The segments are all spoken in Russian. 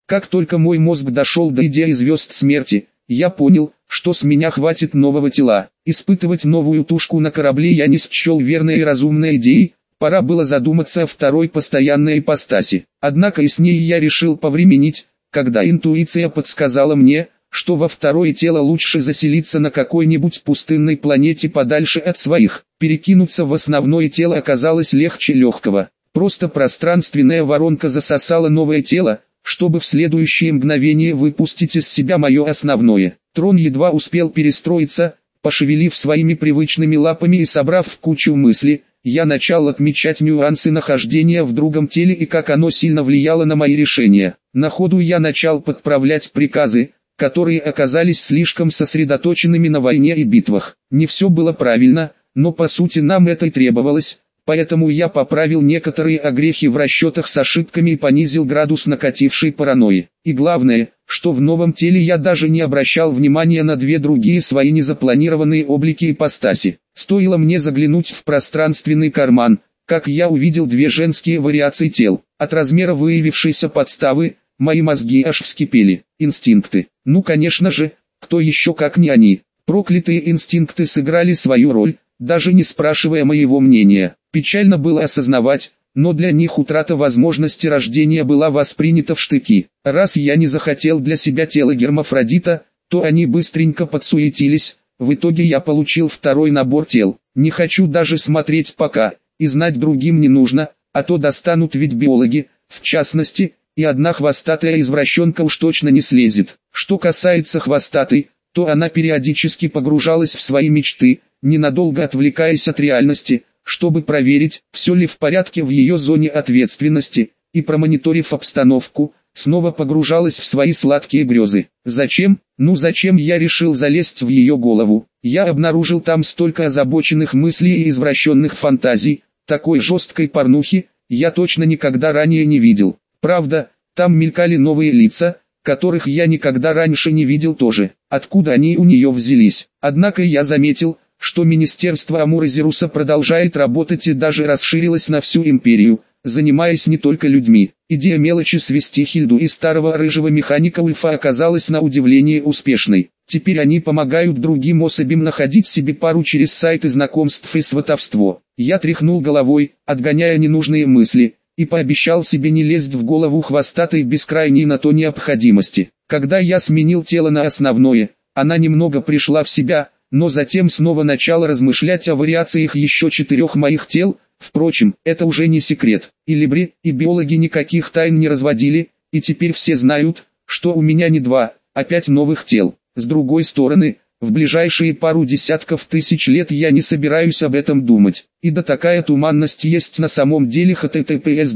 Как только мой мозг дошел до идеи звезд смерти, я понял, что с меня хватит нового тела. Испытывать новую тушку на корабле я не счел верной и разумной идеей, пора было задуматься о второй постоянной ипостаси. Однако и с ней я решил повременить, когда интуиция подсказала мне, что во второе тело лучше заселиться на какой-нибудь пустынной планете подальше от своих. Перекинуться в основное тело оказалось легче легкого. Просто пространственная воронка засосала новое тело, чтобы в следующее мгновение выпустить из себя мое основное. Трон едва успел перестроиться, пошевелив своими привычными лапами и собрав в кучу мысли, я начал отмечать нюансы нахождения в другом теле и как оно сильно влияло на мои решения. На ходу я начал подправлять приказы, которые оказались слишком сосредоточенными на войне и битвах. Не все было правильно, но по сути нам это и требовалось. Поэтому я поправил некоторые огрехи в расчетах с ошибками и понизил градус накатившей паранойи. И главное, что в новом теле я даже не обращал внимания на две другие свои незапланированные облики ипостаси. Стоило мне заглянуть в пространственный карман, как я увидел две женские вариации тел. От размера выявившейся подставы, мои мозги аж вскипели. Инстинкты. Ну конечно же, кто еще как не они. Проклятые инстинкты сыграли свою роль, даже не спрашивая моего мнения. Печально было осознавать, но для них утрата возможности рождения была воспринята в штыки. Раз я не захотел для себя тело гермафродита, то они быстренько подсуетились, в итоге я получил второй набор тел. Не хочу даже смотреть пока, и знать другим не нужно, а то достанут ведь биологи, в частности, и одна хвостатая извращенка уж точно не слезет. Что касается хвостатой, то она периодически погружалась в свои мечты, ненадолго отвлекаясь от реальности, чтобы проверить, все ли в порядке в ее зоне ответственности, и промониторив обстановку, снова погружалась в свои сладкие грезы. Зачем? Ну зачем я решил залезть в ее голову? Я обнаружил там столько озабоченных мыслей и извращенных фантазий, такой жесткой порнухи, я точно никогда ранее не видел. Правда, там мелькали новые лица, которых я никогда раньше не видел тоже. Откуда они у нее взялись? Однако я заметил, что Министерство Амурозируса продолжает работать и даже расширилось на всю империю, занимаясь не только людьми. Идея мелочи свести Хильду и старого рыжего механика Ульфа оказалась на удивление успешной. Теперь они помогают другим особям находить себе пару через сайты знакомств и сватовство. Я тряхнул головой, отгоняя ненужные мысли, и пообещал себе не лезть в голову хвостатой без крайней на то необходимости. Когда я сменил тело на основное, она немного пришла в себя, но затем снова начала размышлять о вариациях еще 4 моих тел. Впрочем, это уже не секрет. И либри, и биологи никаких тайн не разводили, и теперь все знают, что у меня не 2, а 5 новых тел. С другой стороны, в ближайшие пару десятков тысяч лет я не собираюсь об этом думать. И да такая туманность есть на самом деле. https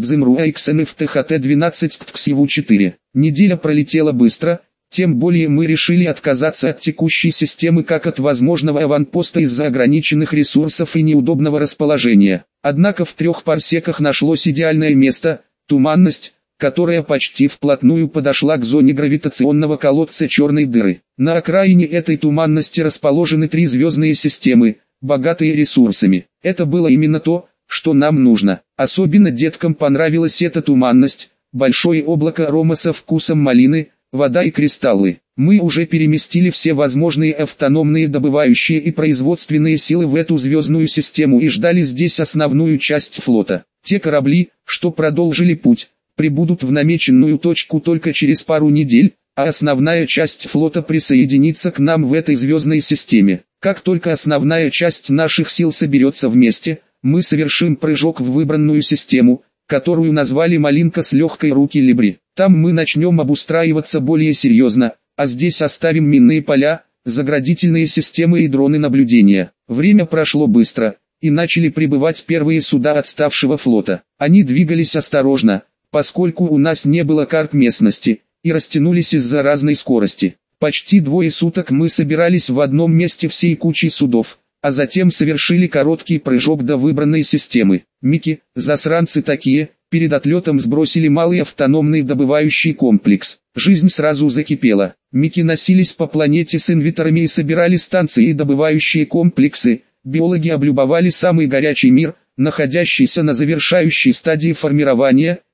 xmruaxnftht12ktxevu4. Неделя пролетела быстро. Тем более мы решили отказаться от текущей системы как от возможного аванпоста из-за ограниченных ресурсов и неудобного расположения. Однако в 3 парсеках нашлось идеальное место – туманность, которая почти вплотную подошла к зоне гравитационного колодца черной дыры. На окраине этой туманности расположены 3 звездные системы, богатые ресурсами. Это было именно то, что нам нужно. Особенно деткам понравилась эта туманность, большое облако арома со вкусом малины, вода и кристаллы. Мы уже переместили все возможные автономные добывающие и производственные силы в эту звездную систему и ждали здесь основную часть флота. Те корабли, что продолжили путь, прибудут в намеченную точку только через пару недель, а основная часть флота присоединится к нам в этой звездной системе. Как только основная часть наших сил соберется вместе, мы совершим прыжок в выбранную систему, которую назвали «Малинка с легкой руки Либри». Там мы начнем обустраиваться более серьезно, а здесь оставим минные поля, заградительные системы и дроны наблюдения. Время прошло быстро, и начали прибывать первые суда отставшего флота. Они двигались осторожно, поскольку у нас не было карт местности, и растянулись из-за разной скорости. Почти 2 суток мы собирались в одном месте всей кучей судов, а затем совершили короткий прыжок до выбранной системы. Мики, засранцы такие, перед отлетом сбросили малый автономный добывающий комплекс. Жизнь сразу закипела. Мики носились по планете с инвиторами и собирали станции и добывающие комплексы. Биологи облюбовали самый горячий мир, находящийся на завершающей стадии формирования,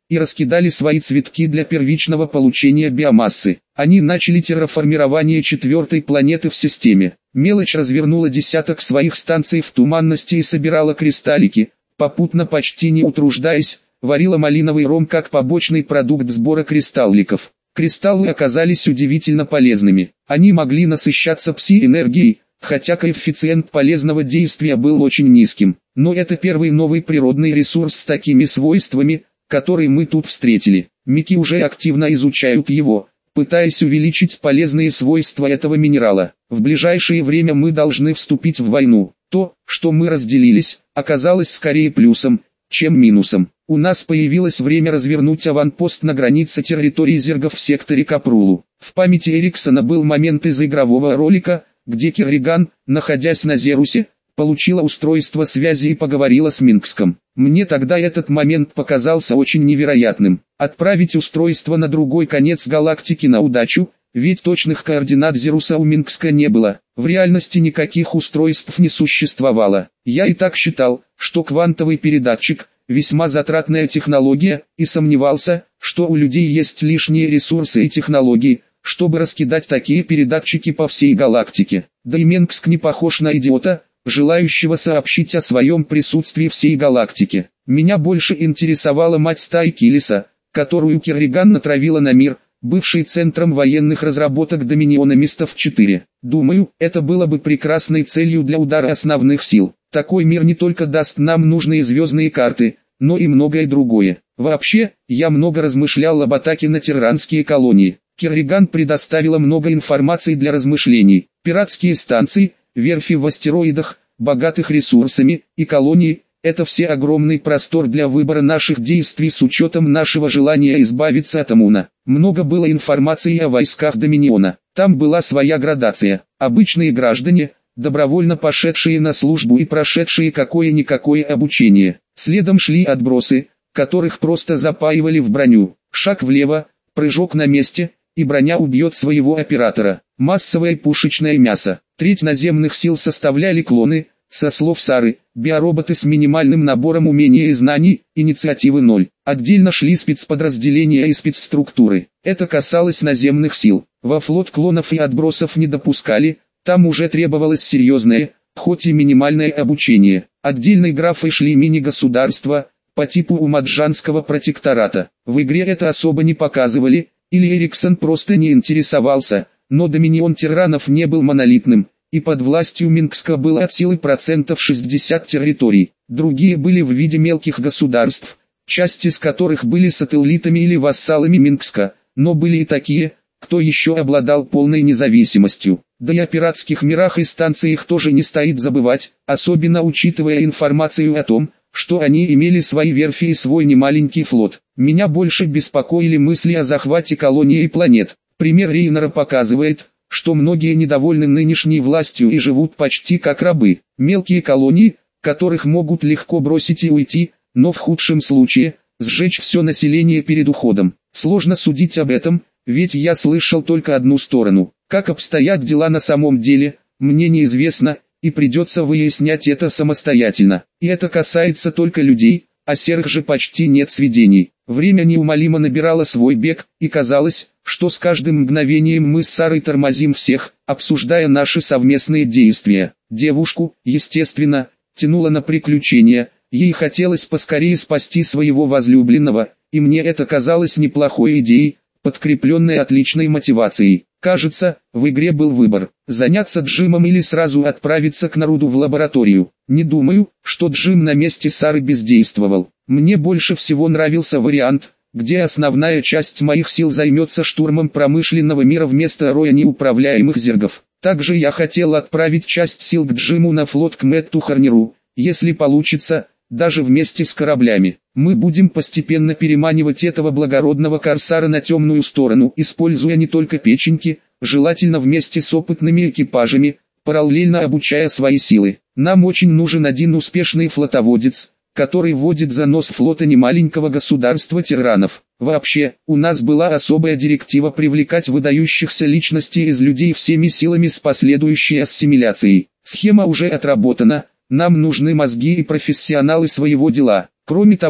и раскидали свои цветки для первичного получения биомассы. Они начали терраформирование четвертой планеты в системе. Мелочь развернула десяток своих станций в туманности и собирала кристаллики, попутно почти не утруждаясь, варила малиновый ром как побочный продукт сбора кристалликов. Кристаллы оказались удивительно полезными. Они могли насыщаться пси-энергией, хотя коэффициент полезного действия был очень низким. Но это первый новый природный ресурс с такими свойствами, который мы тут встретили. Мики уже активно изучают его, пытаясь увеличить полезные свойства этого минерала. В ближайшее время мы должны вступить в войну. То, что мы разделились, оказалось скорее плюсом, чем минусом. У нас появилось время развернуть аванпост на границе территории зергов в секторе Капрулу. В памяти Эриксона был момент из игрового ролика, где Керриган, находясь на Зерусе, получила устройство связи и поговорила с Минском. Мне тогда этот момент показался очень невероятным. Отправить устройство на другой конец галактики на удачу, ведь точных координат Зеруса у Минска не было. В реальности никаких устройств не существовало. Я и так считал, что квантовый передатчик – весьма затратная технология, и сомневался, что у людей есть лишние ресурсы и технологии, чтобы раскидать такие передатчики по всей галактике. Да и Минск не похож на идиота, желающего сообщить о своем присутствии всей галактике. Меня больше интересовала мать стаи Киллиса, которую Керриган натравила на мир, бывший центром военных разработок Доминиона Мистов-4. Думаю, это было бы прекрасной целью для удара основных сил. Такой мир не только даст нам нужные звездные карты, но и многое другое. Вообще, я много размышлял об атаке на терранские колонии. Керриган предоставила много информации для размышлений. Пиратские станции, верфи в астероидах, богатых ресурсами, и колонии – это все огромный простор для выбора наших действий с учетом нашего желания избавиться от Амуна. Много было информации о войсках Доминиона. Там была своя градация. Обычные граждане, добровольно пошедшие на службу и прошедшие какое-никакое обучение. Следом шли отбросы, которых просто запаивали в броню. Шаг влево, прыжок на месте, и броня убьет своего оператора. Массовое пушечное мясо. Треть наземных сил составляли клоны, со слов Сары, биороботы с минимальным набором умений и знаний, инициативы 0. Отдельно шли спецподразделения и спецструктуры. Это касалось наземных сил. Во флот клонов и отбросов не допускали, там уже требовалось серьезное, хоть и минимальное обучение. Отдельной графой шли мини-государства, по типу Умаджанского протектората. В игре это особо не показывали, или Эриксон просто не интересовался, но Доминион Терранов не был монолитным, и под властью Минска было от силы процентов 60 территорий. Другие были в виде мелких государств, часть из которых были сателлитами или вассалами Минска, но были и такие, кто еще обладал полной независимостью. Да и о пиратских мирах и станциях тоже не стоит забывать, особенно учитывая информацию о том, что они имели свои верфи и свой немаленький флот. Меня больше беспокоили мысли о захвате колоний и планет. Пример Рейнера показывает, что многие недовольны нынешней властью и живут почти как рабы. Мелкие колонии, которых могут легко бросить и уйти, но в худшем случае, сжечь все население перед уходом. Сложно судить об этом, ведь я слышал только одну сторону. Как обстоят дела на самом деле, мне неизвестно, и придется выяснять это самостоятельно. И это касается только людей, о серых же почти нет сведений. Время неумолимо набирало свой бег, и казалось, что с каждым мгновением мы с Сарой тормозим всех, обсуждая наши совместные действия. Девушку, естественно, тянуло на приключения, ей хотелось поскорее спасти своего возлюбленного, и мне это казалось неплохой идеей, подкрепленной отличной мотивацией. Кажется, в игре был выбор – заняться Джимом или сразу отправиться к народу в лабораторию. Не думаю, что Джим на месте Сары бездействовал. Мне больше всего нравился вариант, где основная часть моих сил займется штурмом промышленного мира вместо роя неуправляемых зергов. Также я хотел отправить часть сил к Джиму на флот к Мэтту Харнеру, если получится, даже вместе с кораблями. Мы будем постепенно переманивать этого благородного корсара на темную сторону, используя не только печеньки, желательно вместе с опытными экипажами, параллельно обучая свои силы. Нам очень нужен один успешный флотоводец, который водит за нос флота немаленького государства тиранов. Вообще, у нас была особая директива привлекать выдающихся личностей из людей всеми силами с последующей ассимиляцией. Схема уже отработана, нам нужны мозги и профессионалы своего дела. Кроме того,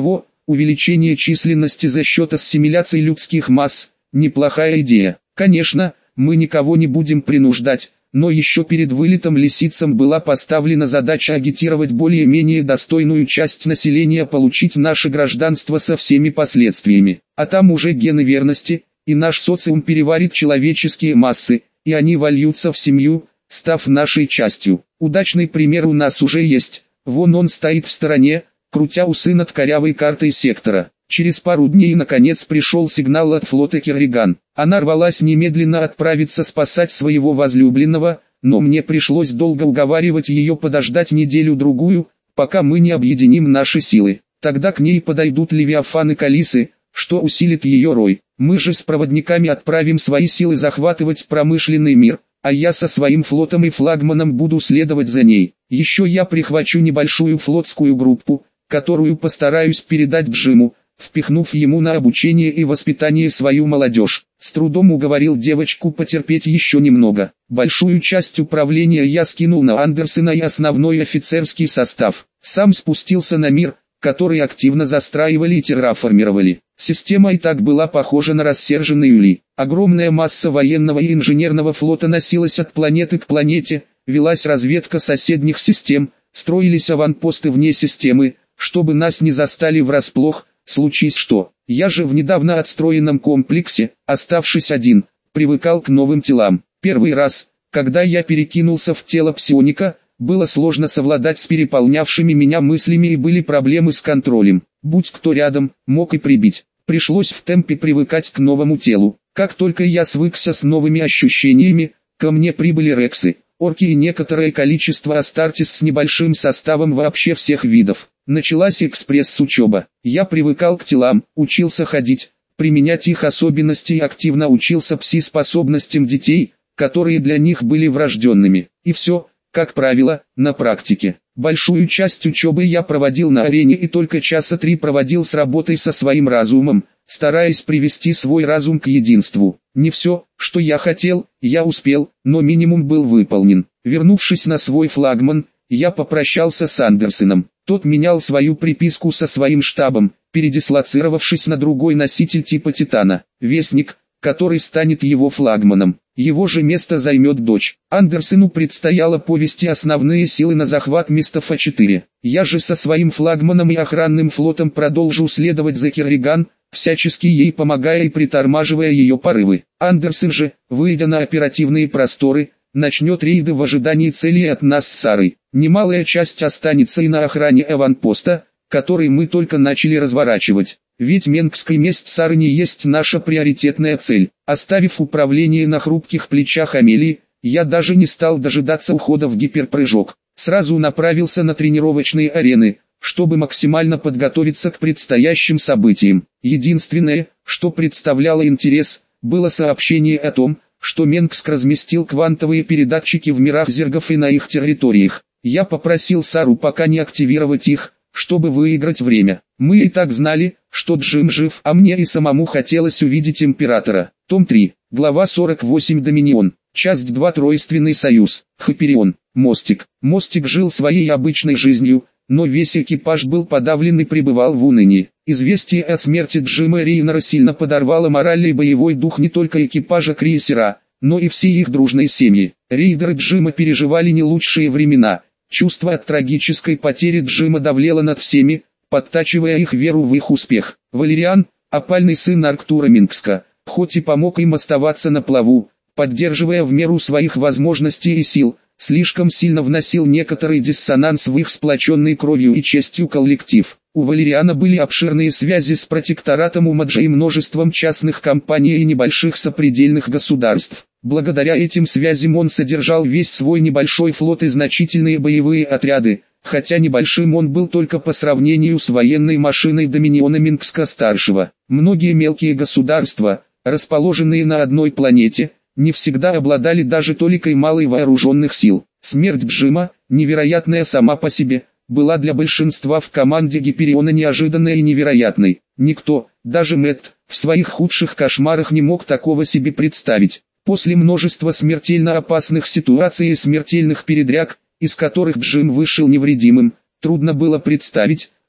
увеличение численности за счет ассимиляции людских масс – неплохая идея. Конечно, мы никого не будем принуждать, но еще перед вылетом лисицам была поставлена задача агитировать более-менее достойную часть населения получить наше гражданство со всеми последствиями. А там уже гены верности, и наш социум переварит человеческие массы, и они вольются в семью, став нашей частью. Удачный пример у нас уже есть, вон он стоит в стороне, крутя усы над корявой картой сектора. Через пару дней наконец пришел сигнал от флота Керриган. Она рвалась немедленно отправиться спасать своего возлюбленного, но мне пришлось долго уговаривать ее подождать неделю-другую, пока мы не объединим наши силы. Тогда к ней подойдут Левиафан и Калисы, что усилит ее рой. Мы же с проводниками отправим свои силы захватывать промышленный мир, а я со своим флотом и флагманом буду следовать за ней. Еще я прихвачу небольшую флотскую группу, которую постараюсь передать Джиму, впихнув ему на обучение и воспитание свою молодежь. С трудом уговорил девочку потерпеть еще немного. Большую часть управления я скинул на Андерсена и основной офицерский состав. Сам спустился на мир, который активно застраивали и терраформировали. Система и так была похожа на рассерженный улей. Огромная масса военного и инженерного флота носилась от планеты к планете, велась разведка соседних систем, строились аванпосты вне системы, чтобы нас не застали врасплох, случись что. Я же в недавно отстроенном комплексе, оставшись один, привыкал к новым телам. Первый раз, когда я перекинулся в тело псионика, было сложно совладать с переполнявшими меня мыслями и были проблемы с контролем. Будь кто рядом, мог и прибить. Пришлось в темпе привыкать к новому телу. Как только я свыкся с новыми ощущениями, ко мне прибыли рексы, орки и некоторое количество астартис с небольшим составом вообще всех видов. Началась экспресс-учеба. Я привыкал к телам, учился ходить, применять их особенности и активно учился пси-способностям детей, которые для них были врожденными. И все, как правило, на практике. Большую часть учебы я проводил на арене и только часа 3 проводил с работой со своим разумом, стараясь привести свой разум к единству. Не все, что я хотел, я успел, но минимум был выполнен. Вернувшись на свой флагман, я попрощался с Андерсеном. Тот менял свою приписку со своим штабом, передислоцировавшись на другой носитель типа Титана. Вестник, который станет его флагманом. Его же место займет дочь. Андерсену предстояло повести основные силы на захват Мистафа 4. Я же со своим флагманом и охранным флотом продолжу следовать за Керриган, всячески ей помогая и притормаживая ее порывы. Андерсен же, выйдя на оперативные просторы, начнет рейды в ожидании целей от нас с Сарой. Немалая часть останется и на охране аванпоста, который мы только начали разворачивать. Ведь Менгская месть Сары не есть наша приоритетная цель. Оставив управление на хрупких плечах Амелии, я даже не стал дожидаться ухода в гиперпрыжок. Сразу направился на тренировочные арены, чтобы максимально подготовиться к предстоящим событиям. Единственное, что представляло интерес, было сообщение о том, что Менгск разместил квантовые передатчики в мирах зергов и на их территориях. Я попросил Сару пока не активировать их, чтобы выиграть время. Мы и так знали, что Джим жив, а мне и самому хотелось увидеть Императора. Том 3, глава 48 Доминион, часть 2 Тройственный союз, Хайперион, Мостик. Мостик жил своей обычной жизнью, но весь экипаж был подавлен и пребывал в унынии. Известие о смерти Джима Рейнера сильно подорвало моральный и боевой дух не только экипажа крейсера, но и всей их дружной семьи. Рейдеры Джима переживали не лучшие времена. Чувство от трагической потери Джима давлело над всеми, подтачивая их веру в их успех. Валериан, опальный сын Арктура Мингска, хоть и помог им оставаться на плаву, поддерживая в меру своих возможностей и сил, слишком сильно вносил некоторый диссонанс в их сплоченный кровью и честью коллектив. У Валериана были обширные связи с протекторатом Умаджа и множеством частных компаний и небольших сопредельных государств. Благодаря этим связям он содержал весь свой небольшой флот и значительные боевые отряды, хотя небольшим он был только по сравнению с военной машиной Доминиона Мингска-старшего. Многие мелкие государства, расположенные на одной планете, не всегда обладали даже толикой малой вооруженных сил. Смерть Джима, невероятная сама по себе, была для большинства в команде Гипериона неожиданной и невероятной. Никто, даже Мэтт, в своих худших кошмарах не мог такого себе представить. После множества смертельно опасных ситуаций и смертельных передряг, из которых Джим вышел невредимым, трудно было представить,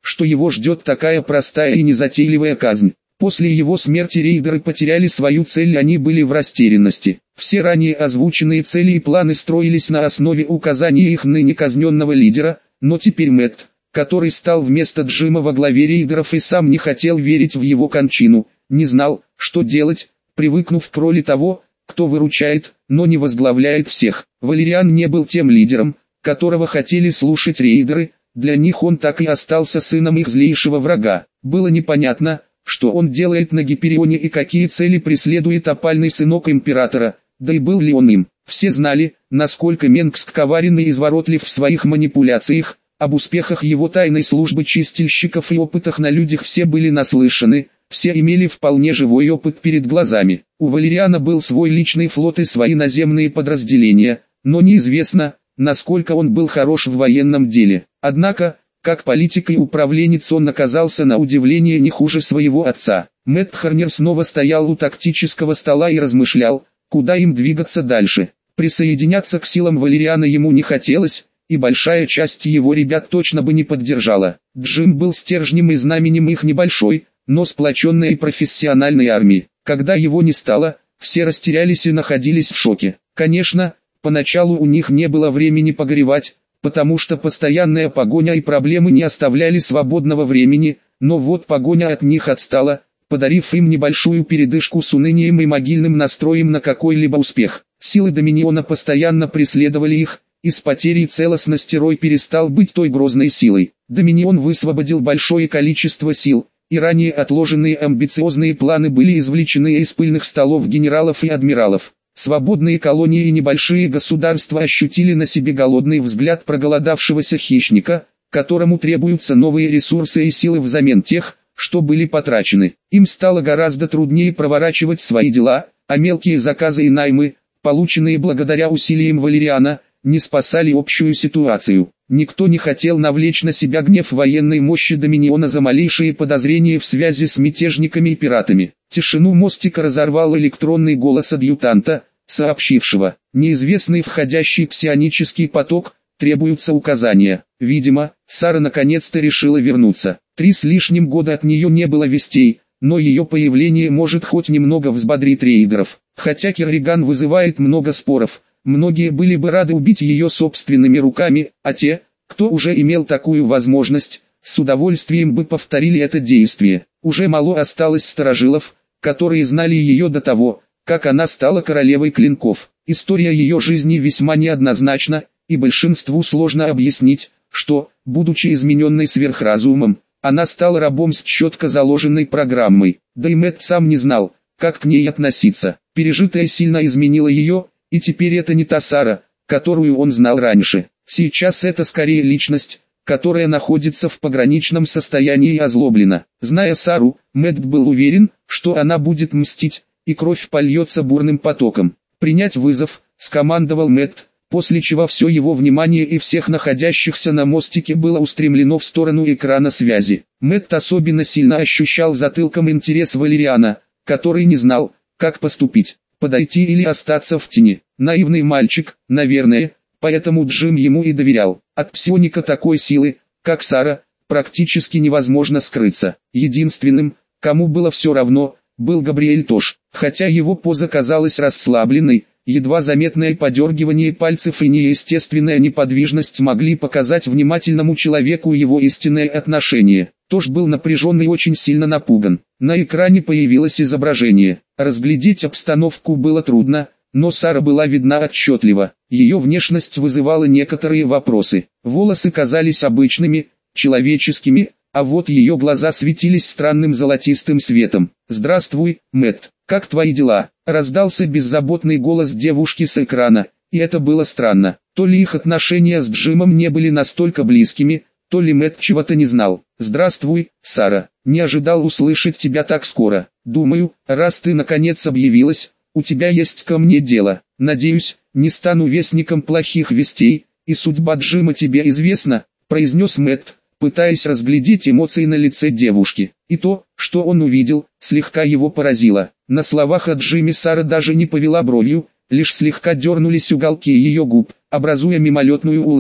что его ждет такая простая и незатейливая казнь. После его смерти рейдеры потеряли свою цель, они были в растерянности. Все ранее озвученные цели и планы строились на основе указаний их ныне казненного лидера, но теперь Мэтт, который стал вместо Джима во главе рейдеров и сам не хотел верить в его кончину, не знал, что делать, привыкнув к роли того, кто выручает, но не возглавляет всех. Валериан не был тем лидером, которого хотели слушать рейдеры, для них он так и остался сыном их злейшего врага. Было непонятно, что он делает на Гиперионе и какие цели преследует опальный сынок императора, да и был ли он им. Все знали, насколько Менгск коварен и изворотлив в своих манипуляциях, об успехах его тайной службы чистильщиков и опытах на людях все были наслышаны, все имели вполне живой опыт перед глазами. У Валериана был свой личный флот и свои наземные подразделения, но неизвестно, насколько он был хорош в военном деле. Однако, как политик и управленец он оказался на удивление не хуже своего отца. Мэтт Хорнер снова стоял у тактического стола и размышлял, куда им двигаться дальше. Присоединяться к силам Валериана ему не хотелось, и большая часть его ребят точно бы не поддержала. Джим был стержнем и знаменем их небольшой, но сплоченной и профессиональной армии. Когда его не стало, все растерялись и находились в шоке. Конечно, поначалу у них не было времени погоревать, потому что постоянная погоня и проблемы не оставляли свободного времени, но вот погоня от них отстала, подарив им небольшую передышку с унынием и могильным настроем на какой-либо успех. Силы Доминиона постоянно преследовали их, и с потерей целостности Рой перестал быть той грозной силой. Доминион высвободил большое количество сил, и ранее отложенные амбициозные планы были извлечены из пыльных столов генералов и адмиралов. Свободные колонии и небольшие государства ощутили на себе голодный взгляд проголодавшегося хищника, которому требуются новые ресурсы и силы взамен тех, что были потрачены. Им стало гораздо труднее проворачивать свои дела, а мелкие заказы и наймы, полученные благодаря усилиям Валериана, не спасали общую ситуацию. Никто не хотел навлечь на себя гнев военной мощи Доминиона за малейшие подозрения в связи с мятежниками и пиратами. Тишину мостика разорвал электронный голос адъютанта, сообщившего: неизвестный входящий псионический поток, требуются указания. Видимо, Сара наконец-то решила вернуться. 3 с лишним года от нее не было вестей, но ее появление может хоть немного взбодрить рейдеров. Хотя Керриган вызывает много споров, многие были бы рады убить ее собственными руками, а те, кто уже имел такую возможность, с удовольствием бы повторили это действие. Уже мало осталось старожилов, которые знали ее до того, как она стала королевой клинков. История ее жизни весьма неоднозначна, и большинству сложно объяснить, что, будучи измененной сверхразумом, она стала рабом с четко заложенной программой. Да и Мэтт сам не знал, как к ней относиться. Пережитое сильно изменило ее, и теперь это не та Сара, которую он знал раньше. Сейчас это скорее личность, которая находится в пограничном состоянии и озлоблена. Зная Сару, Мэтт был уверен, что она будет мстить, и кровь польется бурным потоком. «Принять вызов», — скомандовал Мэтт, после чего все его внимание и всех находящихся на мостике было устремлено в сторону экрана связи. Мэтт особенно сильно ощущал затылком интерес Валериана, который не знал, как поступить, подойти или остаться в тени. Наивный мальчик, наверное, поэтому Джим ему и доверял. От псионика такой силы, как Сара, практически невозможно скрыться. Единственным, кому было все равно, был Габриэль Тош. Хотя его поза казалась расслабленной, едва заметное подергивание пальцев и неестественная неподвижность могли показать внимательному человеку его истинное отношение. Тош был напряжен и очень сильно напуган. На экране появилось изображение. Разглядеть обстановку было трудно, но Сара была видна отчетливо. Ее внешность вызывала некоторые вопросы. Волосы казались обычными, человеческими, а вот ее глаза светились странным золотистым светом. «Здравствуй, Мэтт, как твои дела?» — раздался беззаботный голос девушки с экрана, и это было странно. То ли их отношения с Джимом не были настолько близкими, то ли Мэтт чего-то не знал. «Здравствуй, Сара, не ожидал услышать тебя так скоро. Думаю, раз ты наконец объявилась, у тебя есть ко мне дело. Надеюсь, не стану вестником плохих вестей, и судьба Джима тебе известна», — произнес Мэтт, пытаясь разглядеть эмоции на лице девушки. И то, что он увидел, слегка его поразило. На словах о Джиме Сара даже не повела бровью, лишь слегка дернулись уголки ее губ, образуя мимолетную улыбку.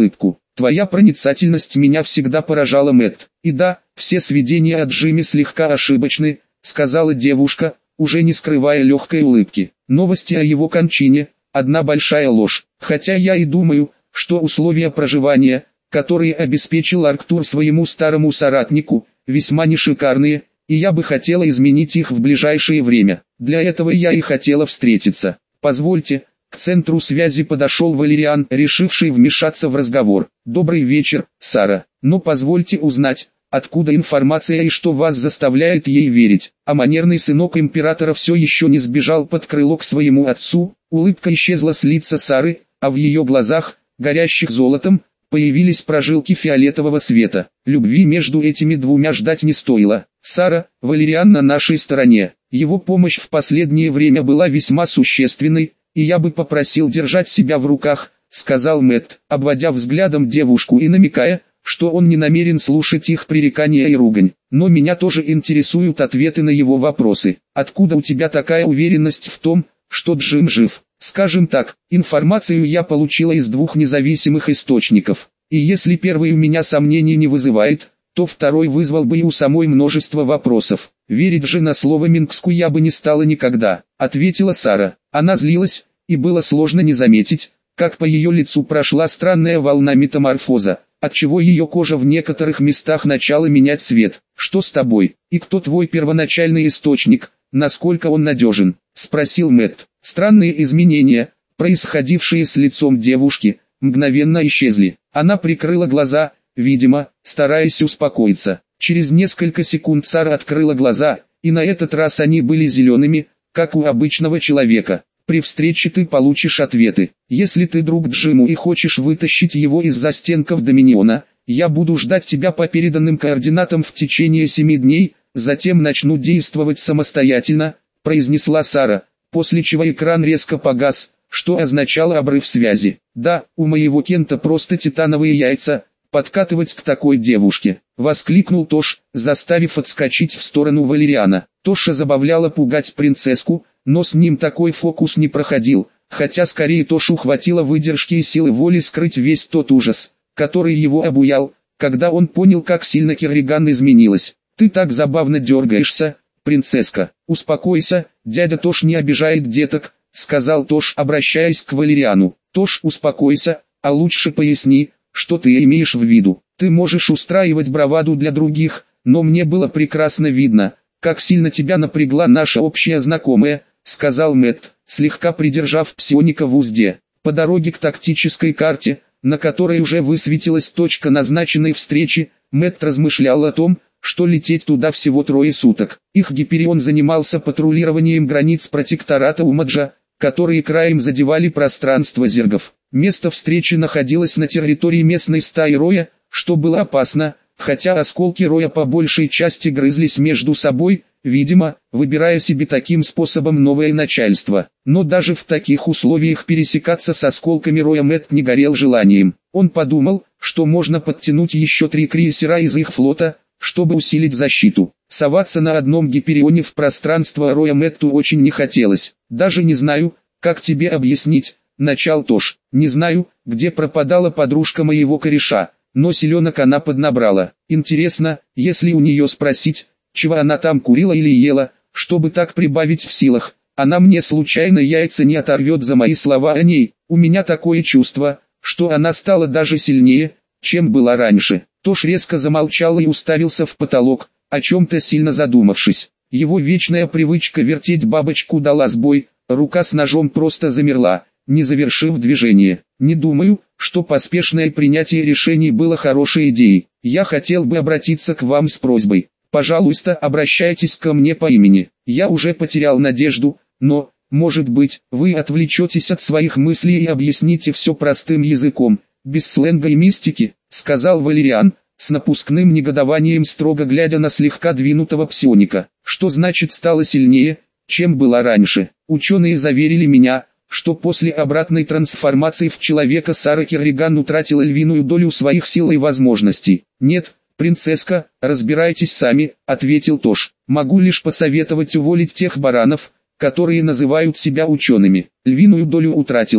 Твоя проницательность меня всегда поражала, Мэтт. И да, все сведения о Джиме слегка ошибочны, сказала девушка, уже не скрывая легкой улыбки. Новости о его кончине – одна большая ложь. Хотя я и думаю, что условия проживания, которые обеспечил Арктур своему старому соратнику, весьма нешикарные, и я бы хотела изменить их в ближайшее время. Для этого я и хотела встретиться. Позвольте. К центру связи подошел Валериан, решивший вмешаться в разговор. «Добрый вечер, Сара. Но позвольте узнать, откуда информация и что вас заставляет ей верить?» А манерный сынок императора все еще не сбежал под крыло к своему отцу. Улыбка исчезла с лица Сары, а в ее глазах, горящих золотом, появились прожилки фиолетового света. Любви между этими двумя ждать не стоило. «Сара, Валериан на нашей стороне. Его помощь в последнее время была весьма существенной, и я бы попросил держать себя в руках», — сказал Мэтт, обводя взглядом девушку и намекая, что он не намерен слушать их пререкания и ругань. «Но меня тоже интересуют ответы на его вопросы. Откуда у тебя такая уверенность в том, что Джим жив?» «Скажем так, информацию я получила из двух независимых источников, и если первый у меня сомнений не вызывает, то второй вызвал бы и у самой множество вопросов. Верить же на слово Минкску я бы не стала никогда», — ответила Сара. Она злилась, и было сложно не заметить, как по ее лицу прошла странная волна метаморфоза, отчего ее кожа в некоторых местах начала менять цвет. «Что с тобой, и кто твой первоначальный источник, насколько он надежен?» — спросил Мэтт. Странные изменения, происходившие с лицом девушки, мгновенно исчезли. Она прикрыла глаза, видимо, стараясь успокоиться. Через несколько секунд Сара открыла глаза, и на этот раз они были зелеными, как у обычного человека. «При встрече ты получишь ответы. Если ты друг Джиму и хочешь вытащить его из застенков Доминиона, я буду ждать тебя по переданным координатам в течение 7 дней, затем начну действовать самостоятельно», — произнесла Сара, после чего экран резко погас, что означало обрыв связи. «Да, у моего Кента просто титановые яйца, подкатывать к такой девушке», — воскликнул Тош, заставив отскочить в сторону Валериана. Тоша забавляло пугать принцесску, но с ним такой фокус не проходил, хотя скорее Тошу хватило выдержки и силы воли скрыть весь тот ужас, который его обуял, когда он понял, как сильно Керриган изменилась. «Ты так забавно дергаешься, принцесска. Успокойся, дядя Тош не обижает деток», — сказал Тош, обращаясь к Валериану. «Тош, успокойся, а лучше поясни, что ты имеешь в виду. Ты можешь устраивать браваду для других, но мне было прекрасно видно, как сильно тебя напрягла наша общая знакомая», — сказал Мэтт, слегка придержав псионика в узде. По дороге к тактической карте, на которой уже высветилась точка назначенной встречи, Мэтт размышлял о том, что лететь туда всего 3 суток. Их Гиперион занимался патрулированием границ протектората Умаджа, которые краем задевали пространство зергов. Место встречи находилось на территории местной стаи Роя, что было опасно, хотя осколки Роя по большей части грызлись между собой, видимо, выбирая себе таким способом новое начальство. Но даже в таких условиях пересекаться с осколками Роя Мэтт не горел желанием. Он подумал, что можно подтянуть еще 3 крейсера из их флота, чтобы усилить защиту. Соваться на одном Гиперионе в пространство Роя Мэтту очень не хотелось. «Даже не знаю, как тебе объяснить», — начал Тош. «Не знаю, где пропадала подружка моего кореша, но селенок она поднабрала. Интересно, если у нее спросить, чего она там курила или ела, чтобы так прибавить в силах, она мне случайно яйца не оторвет за мои слова о ней. У меня такое чувство, что она стала даже сильнее, чем была раньше». Тош резко замолчал и уставился в потолок, о чем-то сильно задумавшись. Его вечная привычка вертеть бабочку дала сбой, рука с ножом просто замерла, не завершив движение. «Не думаю, что поспешное принятие решений было хорошей идеей. Я хотел бы обратиться к вам с просьбой. Пожалуйста, обращайтесь ко мне по имени. Я уже потерял надежду, но, может быть, вы отвлечетесь от своих мыслей и объясните все простым языком, без сленга и мистики», — сказал Валериан, с напускным негодованием строго глядя на слегка двинутого псионика. «Что значит стало сильнее, чем была раньше? Ученые заверили меня, что после обратной трансформации в человека Сара Керриган утратила львиную долю своих сил и возможностей». «Нет, принцесска, разбирайтесь сами», — ответил Тош. «Могу лишь посоветовать уволить тех баранов, которые называют себя учеными. Львиную долю утратила,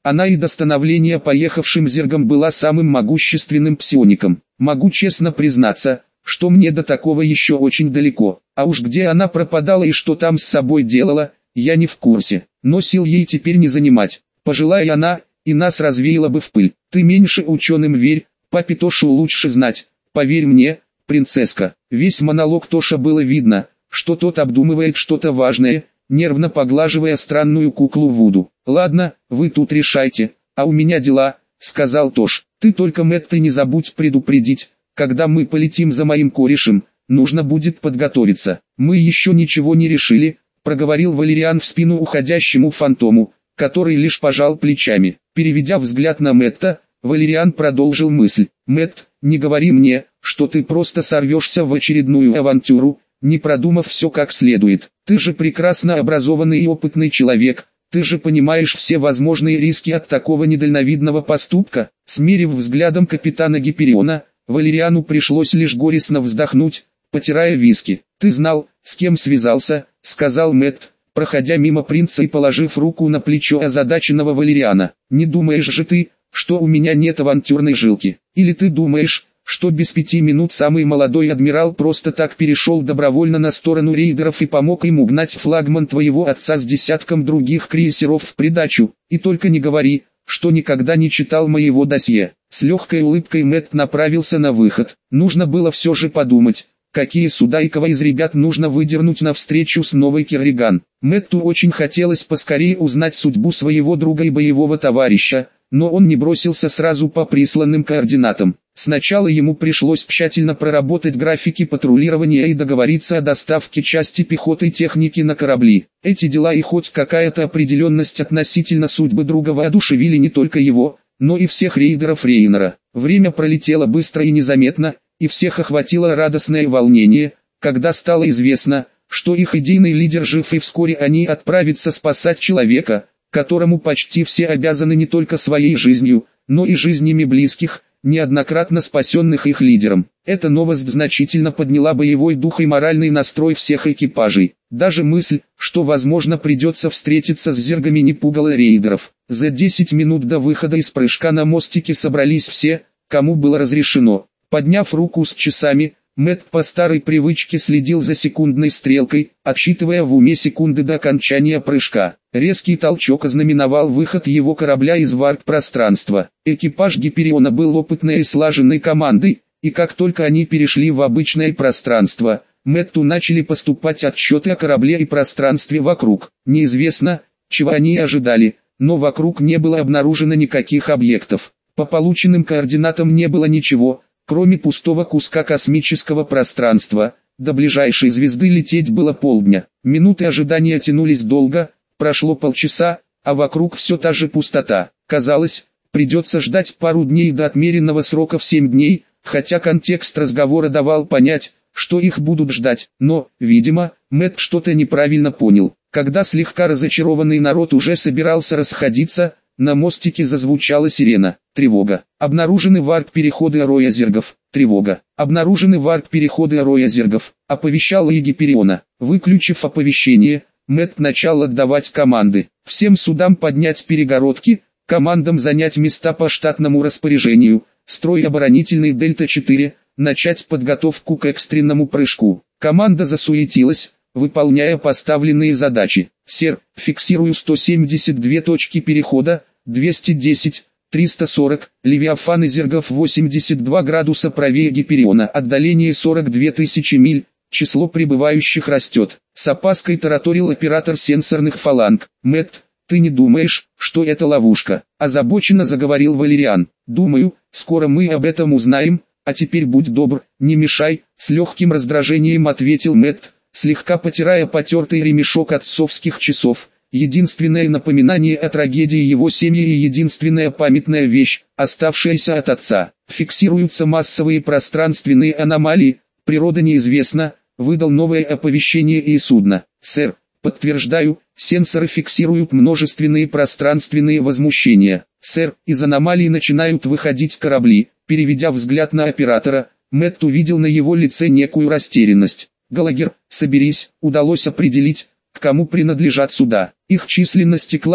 Она и до становления поехавшим зергом была самым могущественным псиоником. Могу честно признаться, что мне до такого еще очень далеко. А уж где она пропадала и что там с собой делала, я не в курсе. Но сил ей теперь не занимать. Пожелая она, и нас развеяла бы в пыль. Ты меньше ученым верь, папе Тошу лучше знать. Поверь мне, принцесска. Весь монолог Тоша было видно, что тот обдумывает что-то важное, нервно поглаживая странную куклу Вуду. «Ладно, вы тут решайте, а у меня дела», — сказал Тош. «Ты только Мэтта не забудь предупредить, когда мы полетим за моим корешем, нужно будет подготовиться». «Мы еще ничего не решили», — проговорил Валериан в спину уходящему фантому, который лишь пожал плечами. Переведя взгляд на Мэтта, Валериан продолжил мысль. «Мэтт, не говори мне, что ты просто сорвешься в очередную авантюру, не продумав все как следует. Ты же прекрасно образованный и опытный человек, ты же понимаешь все возможные риски от такого недальновидного поступка». Смерив взглядом капитана Гипериона, Валериану пришлось лишь горестно вздохнуть, потирая виски. «Ты знал, с кем связался», — сказал Мэтт, проходя мимо принца и положив руку на плечо озадаченного Валериана. «Не думаешь же ты, что у меня нет авантюрной жилки? Или ты думаешь, что без 5 минут самый молодой адмирал просто так перешел добровольно на сторону рейдеров и помог им угнать флагман твоего отца с десятком других крейсеров в придачу? И только не говори, что никогда не читал моего досье». С легкой улыбкой Мэтт направился на выход. Нужно было все же подумать, какие суда и кого из ребят нужно выдернуть на встречу с новой Керриган. Мэтту очень хотелось поскорее узнать судьбу своего друга и боевого товарища, но он не бросился сразу по присланным координатам. Сначала ему пришлось тщательно проработать графики патрулирования и договориться о доставке части пехоты и техники на корабли. Эти дела и хоть какая-то определенность относительно судьбы друга воодушевили не только его, но и всех рейдеров Рейнера. Время пролетело быстро и незаметно, и всех охватило радостное волнение, когда стало известно, что их идейный лидер жив и вскоре они отправятся спасать человека, которому почти все обязаны не только своей жизнью, но и жизнями близких, неоднократно спасенных их лидером. Эта новость значительно подняла боевой дух и моральный настрой всех экипажей. Даже мысль, что возможно придется встретиться с зергами, не пугала рейдеров. За 10 минут до выхода из прыжка на мостике собрались все, кому было разрешено. Подняв руку с часами, Мэтт по старой привычке следил за секундной стрелкой, отсчитывая в уме секунды до окончания прыжка. Резкий толчок ознаменовал выход его корабля из варп-пространства. Экипаж Гипериона был опытной и слаженной командой, и как только они перешли в обычное пространство, Мэтту начали поступать отчеты о корабле и пространстве вокруг. Неизвестно, чего они ожидали, но вокруг не было обнаружено никаких объектов. По полученным координатам не было ничего, кроме пустого куска космического пространства. До ближайшей звезды лететь было полдня. Минуты ожидания тянулись долго, прошло полчаса, а вокруг все та же пустота. Казалось, придется ждать пару дней до отмеренного срока в 7 дней, хотя контекст разговора давал понять, что их будут ждать. Но, видимо, Мэтт что-то неправильно понял. Когда слегка разочарованный народ уже собирался расходиться, на мостике зазвучала сирена. Тревога. Обнаружены варп-переходы роя зергов. Тревога. Обнаружены варп-переходы роя зергов. Оповещала Гипериона. Выключив оповещение, Мэтт начал отдавать команды. Всем судам поднять перегородки, командам занять места по штатному распоряжению, строй оборонительный Дельта-4, начать подготовку к экстренному прыжку. Команда засуетилась, выполняя поставленные задачи. «Сэр, фиксирую 172 точки перехода, 210, 340, Левиафан и зергов 82 градуса правее Гипериона, отдаление 42 тысячи миль, число прибывающих растет». С опаской тараторил оператор сенсорных фаланг. «Мэтт, ты не думаешь, что это ловушка?» Озабоченно заговорил Валериан. «Думаю, скоро мы об этом узнаем, а теперь будь добр, не мешай», с легким раздражением ответил Мэтт, слегка потирая потертый ремешок отцовских часов. Единственное напоминание о трагедии его семьи и единственная памятная вещь, оставшаяся от отца. Фиксируются массовые пространственные аномалии, природа неизвестна, выдал новое оповещение и судно. «Сэр, подтверждаю, сенсоры фиксируют множественные пространственные возмущения. Сэр, из аномалий начинают выходить корабли». Переведя взгляд на оператора, Мэтт увидел на его лице некую растерянность. «Галагер, соберись», удалось определить, к кому принадлежат суда. Их численность и класс,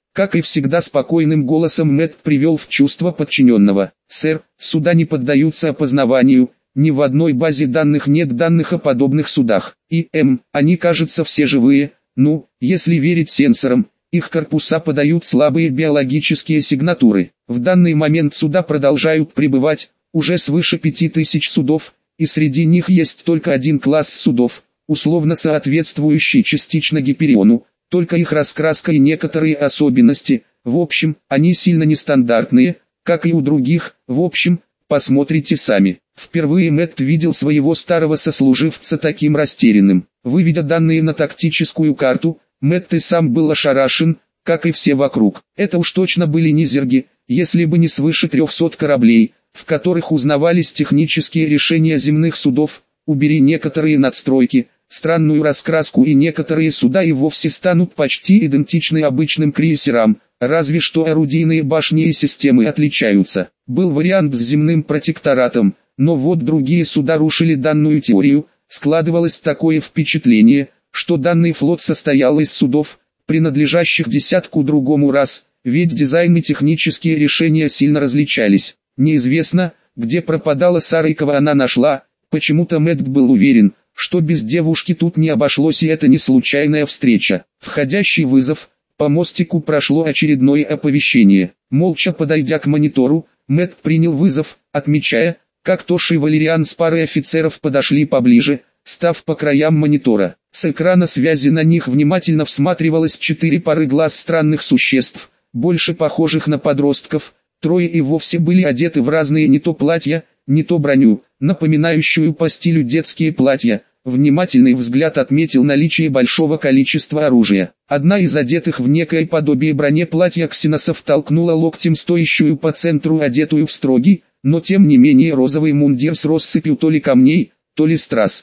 Как и всегда спокойным голосом Мэтт привел в чувство подчиненного. «Сэр, суда не поддаются опознаванию, ни в одной базе данных нет данных о подобных судах. Они кажется все живые, ну, если верить сенсорам, их корпуса подают слабые биологические сигнатуры. В данный момент суда продолжают прибывать, уже свыше 5000 судов, и среди них есть только один класс судов, условно соответствующий частично Гипериону, только их раскраска и некоторые особенности, в общем, они сильно нестандартные, как и у других, в общем, посмотрите сами». Впервые Мэтт видел своего старого сослуживца таким растерянным. Выведя данные на тактическую карту, Мэтт и сам был ошарашен, как и все вокруг. Это уж точно были не зерги, если бы не свыше 300 кораблей, в которых узнавались технические решения земных судов, убери некоторые надстройки, странную раскраску, и некоторые суда и вовсе станут почти идентичны обычным крейсерам, разве что орудийные башни и системы отличаются. Был вариант с земным протекторатом, но вот другие суда рушили данную теорию. Складывалось такое впечатление, что данный флот состоял из судов, принадлежащих десятку другому рас, ведь дизайн и технические решения сильно различались. Неизвестно, где пропадала Сара и кого она нашла. Почему-то Мэтт был уверен, что без девушки тут не обошлось, и это не случайная встреча. Входящий вызов. По мостику прошло очередное оповещение. Молча подойдя к монитору, Мэтт принял вызов, отмечая, как Тош и Валериан с парой офицеров подошли поближе, став по краям монитора. С экрана связи на них внимательно всматривалось 4 пары глаз странных существ, больше похожих на подростков. Трое и вовсе были одеты в разные не то платья, не то броню, напоминающую по стилю детские платья. Внимательный взгляд отметил наличие большого количества оружия. Одна из одетых в некое подобие бронеплатья ксеносов толкнула локтем стоящую по центру одетую в строгий, но тем не менее розовый мундир с россыпью то ли камней, то ли страз.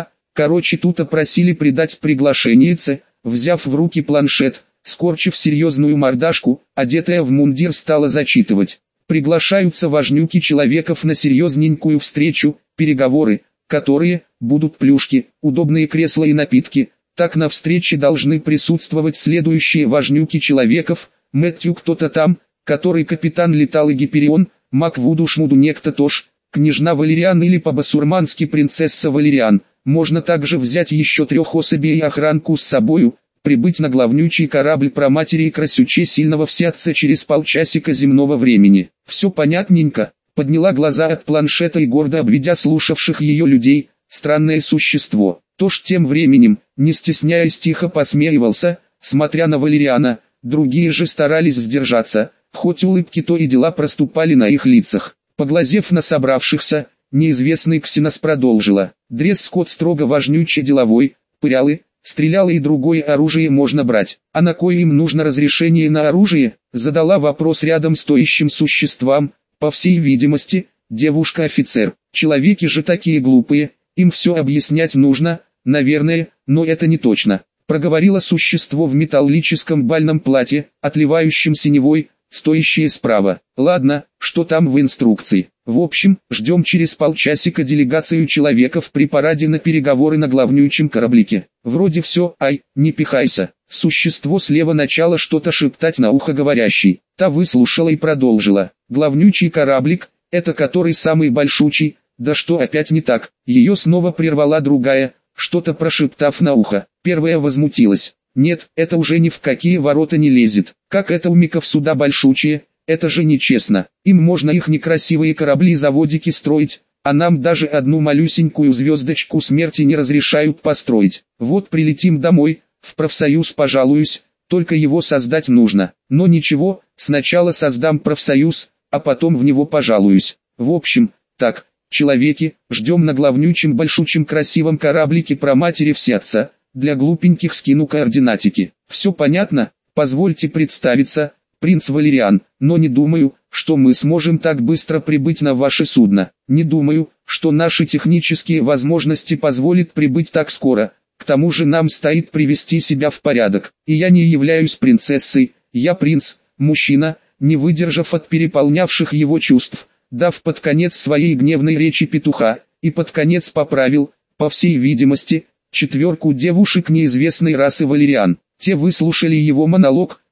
Тут опросили придать приглашение взяв в руки планшет, скорчив серьезную мордашку, одетая в мундир стала зачитывать. Приглашаются важнюки человеков на серьезненькую встречу, переговоры, которые, будут плюшки, удобные кресла и напитки. Так на встрече должны присутствовать следующие важнюки человеков: Мэтью кто-то там, который капитан Летал и Гиперион, маг Вуду Шмуду некто Тош, княжна Валериан или по-басурмански принцесса Валериан. Можно также взять еще 3 особей и охранку с собою, прибыть на главнючий корабль Проматери и Красюче Сильного всяться через полчасика земного времени. Все понятненько. Подняла глаза от планшета и гордо обведя слушавших ее людей, странное существо. Тош тем временем, не стесняясь, тихо посмеивался, смотря на Валериана. Другие же старались сдержаться, хоть улыбки то и дела проступали на их лицах. Поглазев на собравшихся, неизвестный ксенос продолжила. Дресс-код строго важнючий деловой, пырялы, стрелялы и другое оружие можно брать. А на кое им нужно разрешение на оружие? Задала вопрос рядом стоящим существам. По всей видимости, девушка-офицер. Человеки же такие глупые, им все объяснять нужно, наверное, но это не точно. Проговорило существо в металлическом бальном платье, отливающем синевой, стоящее справа. Ладно, что там в инструкции? В общем, ждем через полчасика делегацию человеков при параде на переговоры на главнючем кораблике. Вроде все, не пихайся. Существо слева начало что-то шептать на ухо говорящей. Та выслушала и продолжила. Главнючий кораблик, это который самый большучий, да что опять не так? Ее снова прервала другая, что-то прошептав на ухо. Первая возмутилась. Нет, это уже ни в какие ворота не лезет. Как это у миков суда большучие? Это же нечестно. Им можно их некрасивые корабли-заводики строить, а нам даже одну малюсенькую звездочку смерти не разрешают построить. Вот прилетим домой, в профсоюз пожалуюсь, только его создать нужно. Но ничего, сначала создам профсоюз, а потом в него пожалуюсь. В общем, так, человеки, ждем на главнючем большучем красивом кораблике Проматери всяться. Для глупеньких скину координатики. Все понятно? Позвольте представиться, принц Валериан, но не думаю, что мы сможем так быстро прибыть на ваше судно. Не думаю, что наши технические возможности позволят прибыть так скоро. К тому же нам стоит привести себя в порядок. И я не являюсь принцессой, я принц, мужчина, не выдержав от переполнявших его чувств, дав под конец своей гневной речи петуха, и под конец поправил, по всей видимости, 4 девушек неизвестной расы Валериан. Те выслушали его монолог,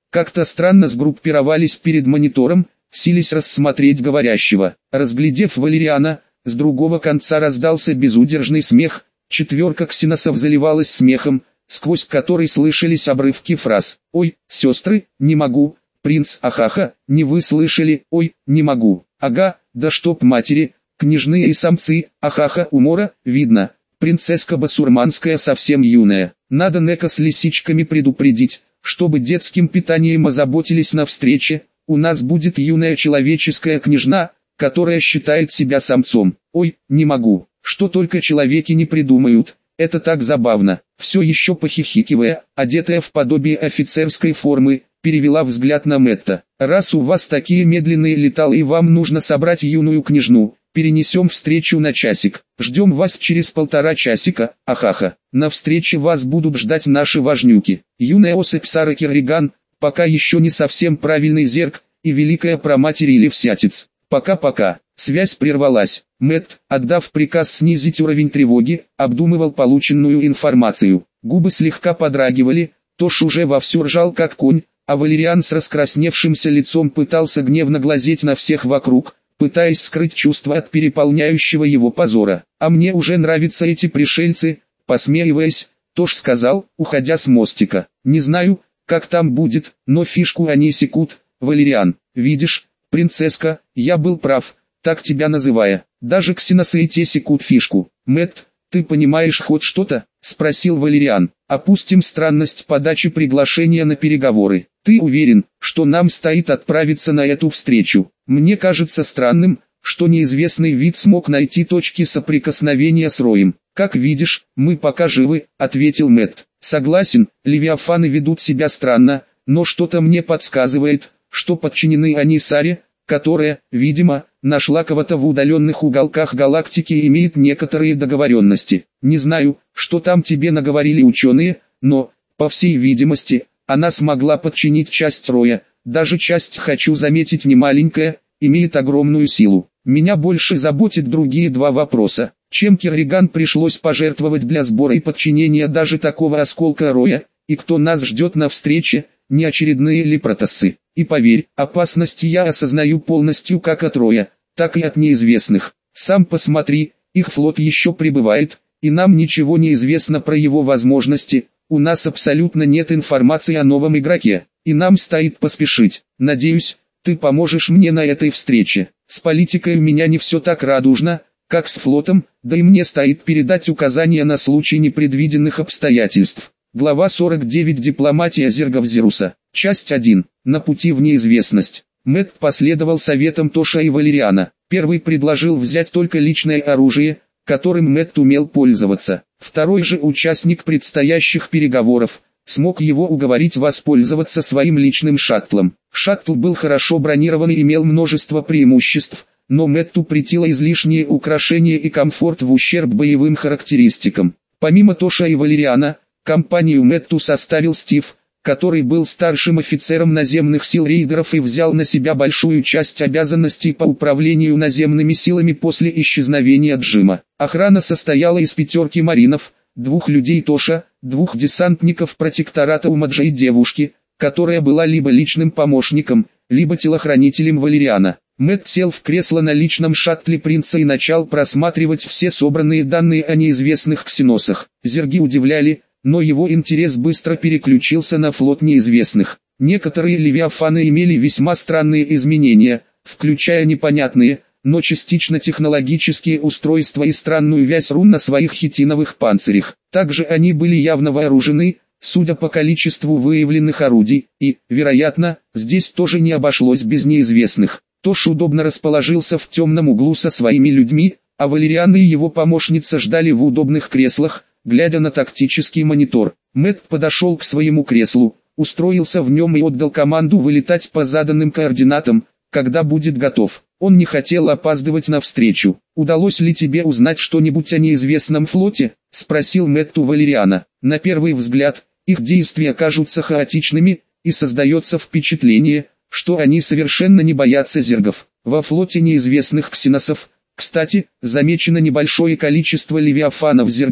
как-то странно сгруппировались перед монитором, сились рассмотреть говорящего. Разглядев Валериана, с другого конца раздался безудержный смех, четверка ксеносов заливалась смехом, сквозь который слышались обрывки фраз. «Ой, сестры, не могу», «Принц, ахаха, не вы слышали, ой, не могу», «Ага, да чтоб матери», «Княжные и самцы, ахаха, умора, видно», «Принцесска басурманская совсем юная». Надо Нека с лисичками предупредить, чтобы детским питанием озаботились на встрече. У нас будет юная человеческая княжна, которая считает себя самцом. Ой, не могу, что только человеки не придумают. Это так забавно. Все еще похихикивая, одетая в подобие офицерской формы, перевела взгляд на Мэтта. Раз у вас такие медленные леталы и вам нужно собрать юную княжну, перенесем встречу на часик. Ждем вас через 1,5 часика, ахаха. На встрече вас будут ждать наши важнюки. Юная особь Сара Керриган, пока еще не совсем правильный зерк, и великая праматерь Левсятец. Пока-пока. Связь прервалась. Мэтт, отдав приказ снизить уровень тревоги, обдумывал полученную информацию. Губы слегка подрагивали, Тош уже вовсю ржал как конь, а Валериан с раскрасневшимся лицом пытался гневно глазеть на всех вокруг, пытаясь скрыть чувство от переполняющего его позора. «А мне уже нравятся эти пришельцы», посмеиваясь, Тош сказал, уходя с мостика. «Не знаю, как там будет, но фишку они секут, Валериан. Видишь, принцесска, я был прав, так тебя называя. Даже ксеносы и те секут фишку». «Мэтт, ты понимаешь хоть что-то?» — спросил Валериан. «Опустим странность подачи приглашения на переговоры. Ты уверен, что нам стоит отправиться на эту встречу? Мне кажется странным, что неизвестный вид смог найти точки соприкосновения с Роем». «Как видишь, мы пока живы», — ответил Мэтт. «Согласен, левиафаны ведут себя странно, но что-то мне подсказывает, что подчинены они Саре, которая, видимо, нашла кого-то в удаленных уголках галактики и имеет некоторые договоренности. Не знаю, что там тебе наговорили ученые, но, по всей видимости, она смогла подчинить часть Роя, даже часть, хочу заметить, не маленькая, имеет огромную силу. Меня больше заботят другие два вопроса. Чем Керриган пришлось пожертвовать для сбора и подчинения даже такого осколка Роя, и кто нас ждет на встрече, не очередные ли протассы? И поверь, опасности я осознаю полностью как от Роя, так и от неизвестных. Сам посмотри, их флот еще прибывает, и нам ничего не известно про его возможности, у нас абсолютно нет информации о новом игроке, и нам стоит поспешить. Надеюсь, ты поможешь мне на этой встрече. С политикой у меня не все так радужно, как с флотом, да и мне стоит передать указания на случай непредвиденных обстоятельств. Глава 49. Дипломатия зергов Зеруса. Часть 1. На пути в неизвестность. Мэтт последовал советам Тоша и Валериана. Первый предложил взять только личное оружие, которым Мэтт умел пользоваться. Второй же участник предстоящих переговоров смог его уговорить воспользоваться своим личным шаттлом. Шаттл был хорошо бронирован и имел множество преимуществ, но Мэтту претило излишнее украшение и комфорт в ущерб боевым характеристикам. Помимо Тоша и Валериана, компанию Мэтту составил Стив, который был старшим офицером наземных сил рейдеров и взял на себя большую часть обязанностей по управлению наземными силами после исчезновения Джима. Охрана состояла из 5 маринов, 2 людей Тоша, 2 десантников протектората Умаджа и девушки, которая была либо личным помощником, либо телохранителем Валериана. Мэтт сел в кресло на личном шаттле принца и начал просматривать все собранные данные о неизвестных ксеносах. Зерги удивляли, но его интерес быстро переключился на флот неизвестных. Некоторые левиафаны имели весьма странные изменения, включая непонятные, но частично технологические устройства и странную вязь рун на своих хитиновых панцирях. Также они были явно вооружены, судя по количеству выявленных орудий, и, вероятно, здесь тоже не обошлось без неизвестных. Тош удобно расположился в темном углу со своими людьми, а Валериан и его помощница ждали в удобных креслах, глядя на тактический монитор. Мэтт подошел к своему креслу, устроился в нем и отдал команду вылетать по заданным координатам, когда будет готов. Он не хотел опаздывать на встречу. «Удалось ли тебе узнать что-нибудь о неизвестном флоте?» — спросил Мэтт у Валериана. На первый взгляд, их действия кажутся хаотичными, и создается впечатление, что они совершенно не боятся зергов. Во флоте неизвестных ксеносов, кстати, замечено небольшое количество левиафанов-зергов,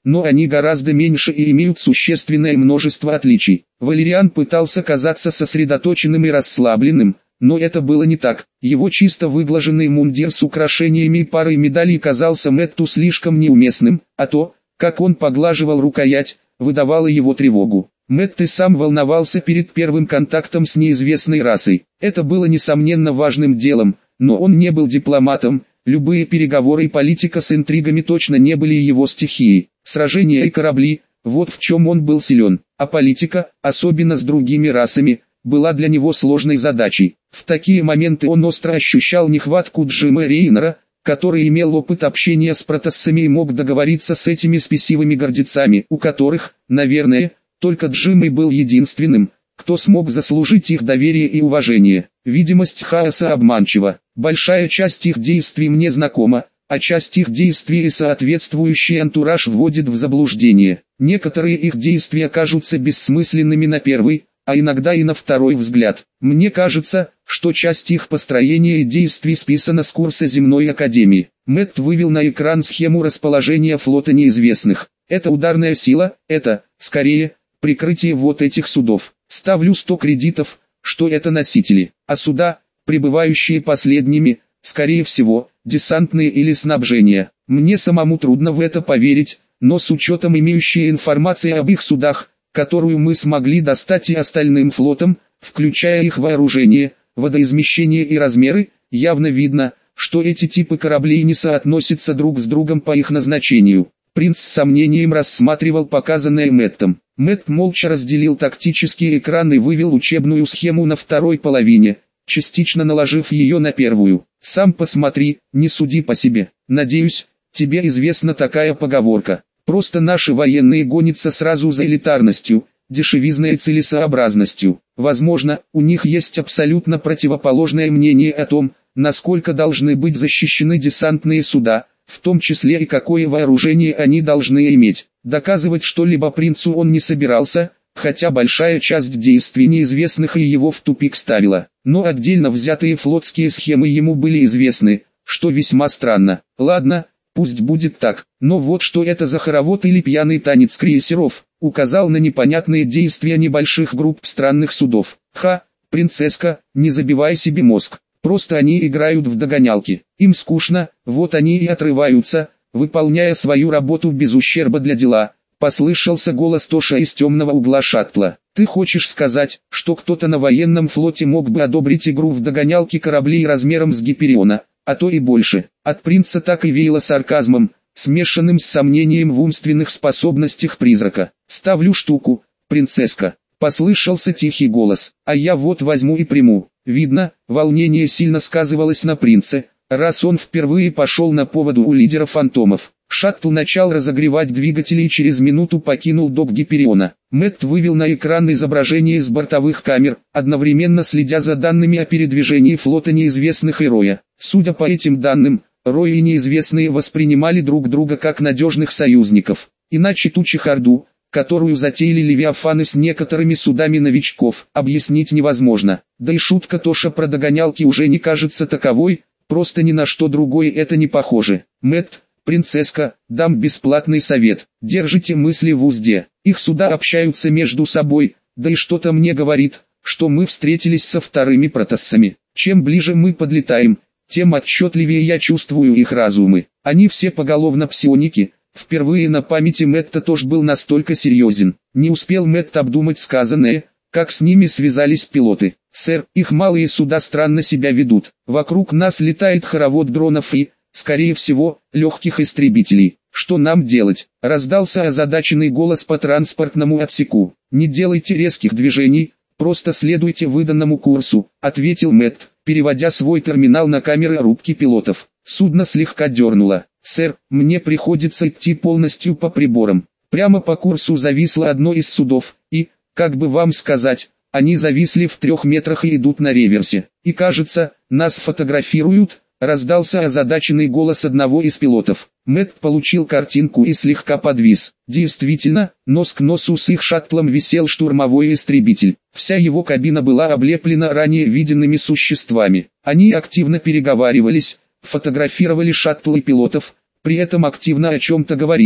но они гораздо меньше и имеют существенное множество отличий. Валериан пытался казаться сосредоточенным и расслабленным, но это было не так. Его чисто выглаженный мундир с украшениями и парой медалей казался Мэтту слишком неуместным, а то, как он поглаживал рукоять, выдавало его тревогу. Мэтт и сам волновался перед первым контактом с неизвестной расой. Это было несомненно важным делом, но он не был дипломатом, любые переговоры и политика с интригами точно не были его стихией. Сражения и корабли – вот в чем он был силен, а политика, особенно с другими расами, была для него сложной задачей. В такие моменты он остро ощущал нехватку Джима Рейнера, который имел опыт общения с протоссами и мог договориться с этими спесивыми гордецами, у которых, наверное, только Джим и был единственным, кто смог заслужить их доверие и уважение. Видимость хаоса обманчива. Большая часть их действий мне знакома, а часть их действий и соответствующий антураж вводит в заблуждение. Некоторые их действия кажутся бессмысленными на первый, а иногда и на второй взгляд. Мне кажется, что часть их построения и действий списана с курса земной академии. Мэтт вывел на экран схему расположения флота неизвестных. Это ударная сила, это, скорее, прикрытие вот этих судов. Ставлю 100 кредитов, что это носители, а суда, прибывающие последними, скорее всего, десантные или снабжение. Мне самому трудно в это поверить, но с учетом имеющей информации об их судах, которую мы смогли достать и остальным флотам, включая их вооружение, водоизмещение и размеры, явно видно, что эти типы кораблей не соотносятся друг с другом по их назначению. Принц с сомнением рассматривал показанное Мэттом. Мэтт молча разделил тактический экран и вывел учебную схему на второй половине, частично наложив ее на первую. «Сам посмотри, не суди по себе. Надеюсь, тебе известна такая поговорка. Просто наши военные гонятся сразу за элитарностью, дешевизной и целесообразностью. Возможно, у них есть абсолютно противоположное мнение о том, насколько должны быть защищены десантные суда, в том числе и какое вооружение они должны иметь. Доказывать что-либо принцу он не собирался, хотя большая часть действий неизвестных и его в тупик ставила. Но отдельно взятые флотские схемы ему были известны, что весьма странно. Ладно, пусть будет так, но вот что это за хоровод или пьяный танец крейсеров, указал на непонятные действия небольших групп странных судов. Принцесска, не забивай себе мозг. Просто они играют в догонялки. Им скучно, вот они и отрываются, выполняя свою работу без ущерба для дела. Послышался голос Тоша из темного угла шаттла. Ты хочешь сказать, что кто-то на военном флоте мог бы одобрить игру в догонялки кораблей размером с Гипериона, а то и больше? От принца так и веяло сарказмом, смешанным с сомнением в умственных способностях призрака. Ставлю штуку, принцесска. Послышался тихий голос, а я вот возьму и приму. Видно, волнение сильно сказывалось на принце, раз он впервые пошел на поводу у лидера фантомов. Шаттл начал разогревать двигатели и через минуту покинул док Гипериона. Мэтт вывел на экран изображение с бортовых камер, одновременно следя за данными о передвижении флота неизвестных и Роя. Судя по этим данным, Рой и неизвестные воспринимали друг друга как надежных союзников. Иначе ту чехарду, которую затеяли левиафаны с некоторыми судами новичков, объяснить невозможно. Да и шутка Тоша про догонялки уже не кажется таковой, просто ни на что другое это не похоже. Мэтт, принцесска, дам бесплатный совет. Держите мысли в узде. Их суда общаются между собой, да и что-то мне говорит, что мы встретились со вторыми протоссами. Чем ближе мы подлетаем, тем отчетливее я чувствую их разумы. Они все поголовно псионики. Впервые на памяти Мэтта тоже был настолько серьезен. Не успел Мэтт обдумать сказанное, как с ними связались пилоты. «Сэр, их малые суда странно себя ведут. Вокруг нас летает хоровод дронов и, скорее всего, легких истребителей. Что нам делать?» Раздался озадаченный голос по транспортному отсеку. «Не делайте резких движений, просто следуйте выданному курсу», ответил Мэтт, переводя свой терминал на камеры рубки пилотов. Судно слегка дернуло. «Сэр, мне приходится идти полностью по приборам. Прямо по курсу зависло одно из судов, и, как бы вам сказать, они зависли в 3 метрах и идут на реверсе. И кажется, нас фотографируют», раздался озадаченный голос одного из пилотов. Мэтт получил картинку и слегка подвис. Действительно, нос к носу с их шаттлом висел штурмовой истребитель. Вся его кабина была облеплена ранее виденными существами. Они активно переговаривались, фотографировали шаттл и пилотов, при этом активно о чем-то говорили,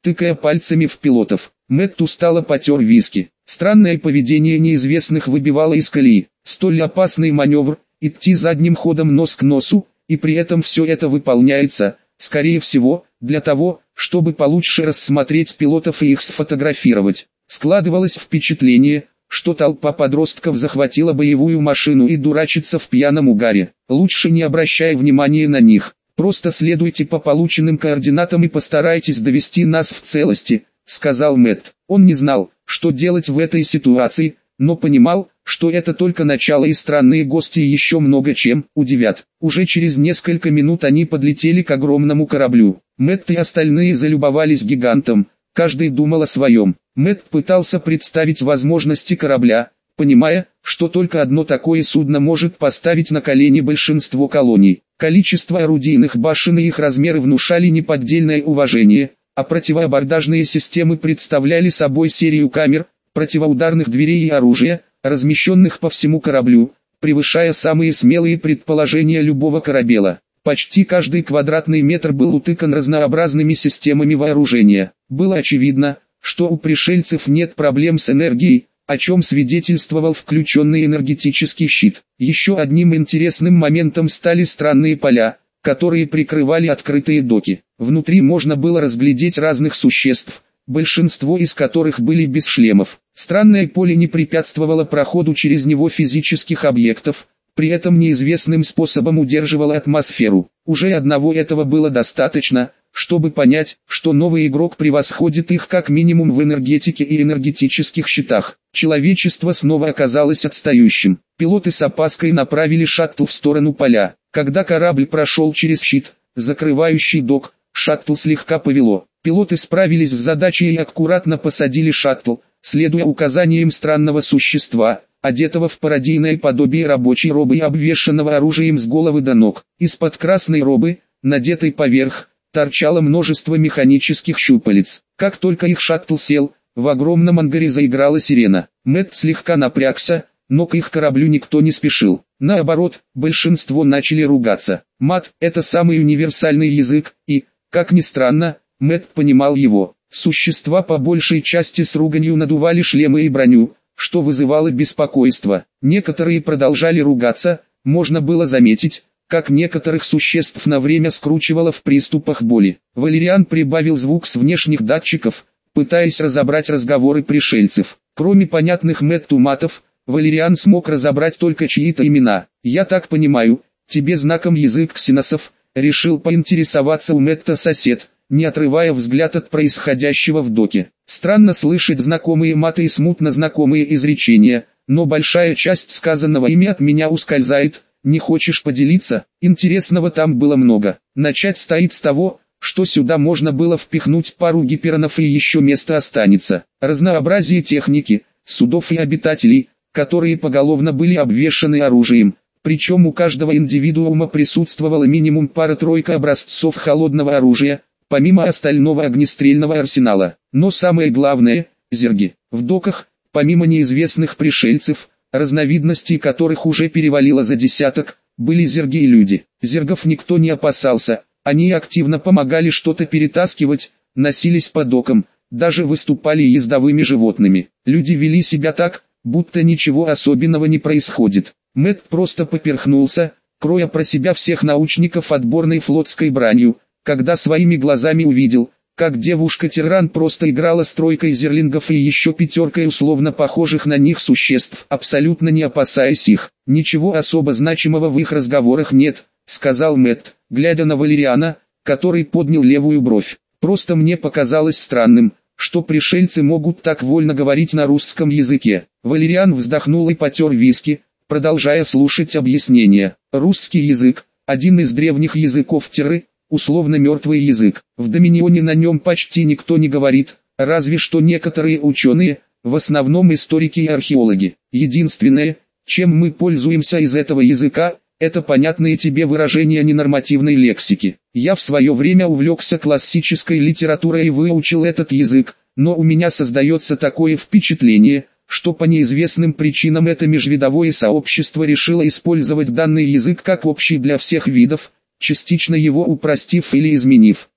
тыкая пальцами в пилотов. Мэтт устало потер виски. Странное поведение неизвестных выбивало из колеи. Столь опасный маневр, идти задним ходом нос к носу, и при этом все это выполняется, скорее всего, для того, чтобы получше рассмотреть пилотов и их сфотографировать. Складывалось впечатление, что толпа подростков захватила боевую машину и дурачится в пьяном угаре. Лучше не обращая внимания на них. Просто следуйте по полученным координатам и постарайтесь довести нас в целости, сказал Мэтт. Он не знал, что делать в этой ситуации, но понимал, что это только начало и странные гости еще много чем удивят. Уже через несколько минут они подлетели к огромному кораблю. Мэтт и остальные залюбовались гигантом, каждый думал о своем. Мэтт пытался представить возможности корабля, понимая, что только одно такое судно может поставить на колени большинство колоний. Количество орудийных башен и их размеры внушали неподдельное уважение, а противоабордажные системы представляли собой серию камер, противоударных дверей и оружия, размещенных по всему кораблю, превышая самые смелые предположения любого корабела. Почти каждый квадратный метр был утыкан разнообразными системами вооружения. Было очевидно, что у пришельцев нет проблем с энергией, о чем свидетельствовал включенный энергетический щит. Еще одним интересным моментом стали странные поля, которые прикрывали открытые доки. Внутри можно было разглядеть разных существ, большинство из которых были без шлемов. Странное поле не препятствовало проходу через него физических объектов, при этом неизвестным способом удерживало атмосферу. Уже одного этого было достаточно, чтобы понять, что новый игрок превосходит их как минимум в энергетике и энергетических щитах. Человечество снова оказалось отстающим. Пилоты с опаской направили шаттл в сторону поля. Когда корабль прошел через щит, закрывающий док, шаттл слегка повело. Пилоты справились с задачей и аккуратно посадили шаттл, следуя указаниям странного существа, одетого в пародийное подобие рабочей робы и обвешанного оружием с головы до ног. Из-под красной робы, надетой поверх, торчало множество механических щупалец. Как только их шаттл сел, в огромном ангаре заиграла сирена. Мэтт слегка напрягся, но к их кораблю никто не спешил. Наоборот, большинство начали ругаться. Мат – это самый универсальный язык, и, как ни странно, Мэтт понимал его. Существа по большей части с руганью надували шлемы и броню, что вызывало беспокойство. Некоторые продолжали ругаться, можно было заметить, как некоторых существ на время скручивало в приступах боли. Валериан прибавил звук с внешних датчиков, пытаясь разобрать разговоры пришельцев. Кроме понятных Мэтту матов, Валериан смог разобрать только чьи-то имена. «Я так понимаю, тебе знаком язык ксеносов», — решил поинтересоваться у Мэтта сосед, не отрывая взгляд от происходящего в доке. Странно слышать знакомые маты и смутно знакомые изречения, но большая часть сказанного ими от меня ускользает. Не хочешь поделиться? Интересного там было много. Начать стоит с того, что сюда можно было впихнуть пару гиперонов и еще место останется. Разнообразие техники, судов и обитателей, которые поголовно были обвешаны оружием. Причем у каждого индивидуума присутствовало минимум пара-тройка образцов холодного оружия, помимо остального огнестрельного арсенала. Но самое главное – зерги. В доках, помимо неизвестных пришельцев, разновидностей которых уже перевалило за десяток, были зерги и люди. Зергов никто не опасался, они активно помогали что-то перетаскивать, носились по докам, даже выступали ездовыми животными. Люди вели себя так, будто ничего особенного не происходит. Мэтт просто поперхнулся, кроя про себя всех научников отборной флотской бранью, когда своими глазами увидел, как девушка-тиран просто играла с тройкой зерлингов и еще пятеркой условно похожих на них существ, абсолютно не опасаясь их. «Ничего особо значимого в их разговорах нет», — сказал Мэтт, глядя на Валериана, который поднял левую бровь. «Просто мне показалось странным, что пришельцы могут так вольно говорить на русском языке». Валериан вздохнул и потер виски, продолжая слушать объяснения. «Русский язык – один из древних языков Терры, условно мертвый язык. В Доминионе на нем почти никто не говорит, разве что некоторые ученые, в основном историки и археологи. Единственное, чем мы пользуемся из этого языка, это понятные тебе выражения ненормативной лексики. Я в свое время увлекся классической литературой и выучил этот язык, но у меня создается такое впечатление, что по неизвестным причинам это межвидовое сообщество решило использовать данный язык как общий для всех видов, частично его упростив или изменив.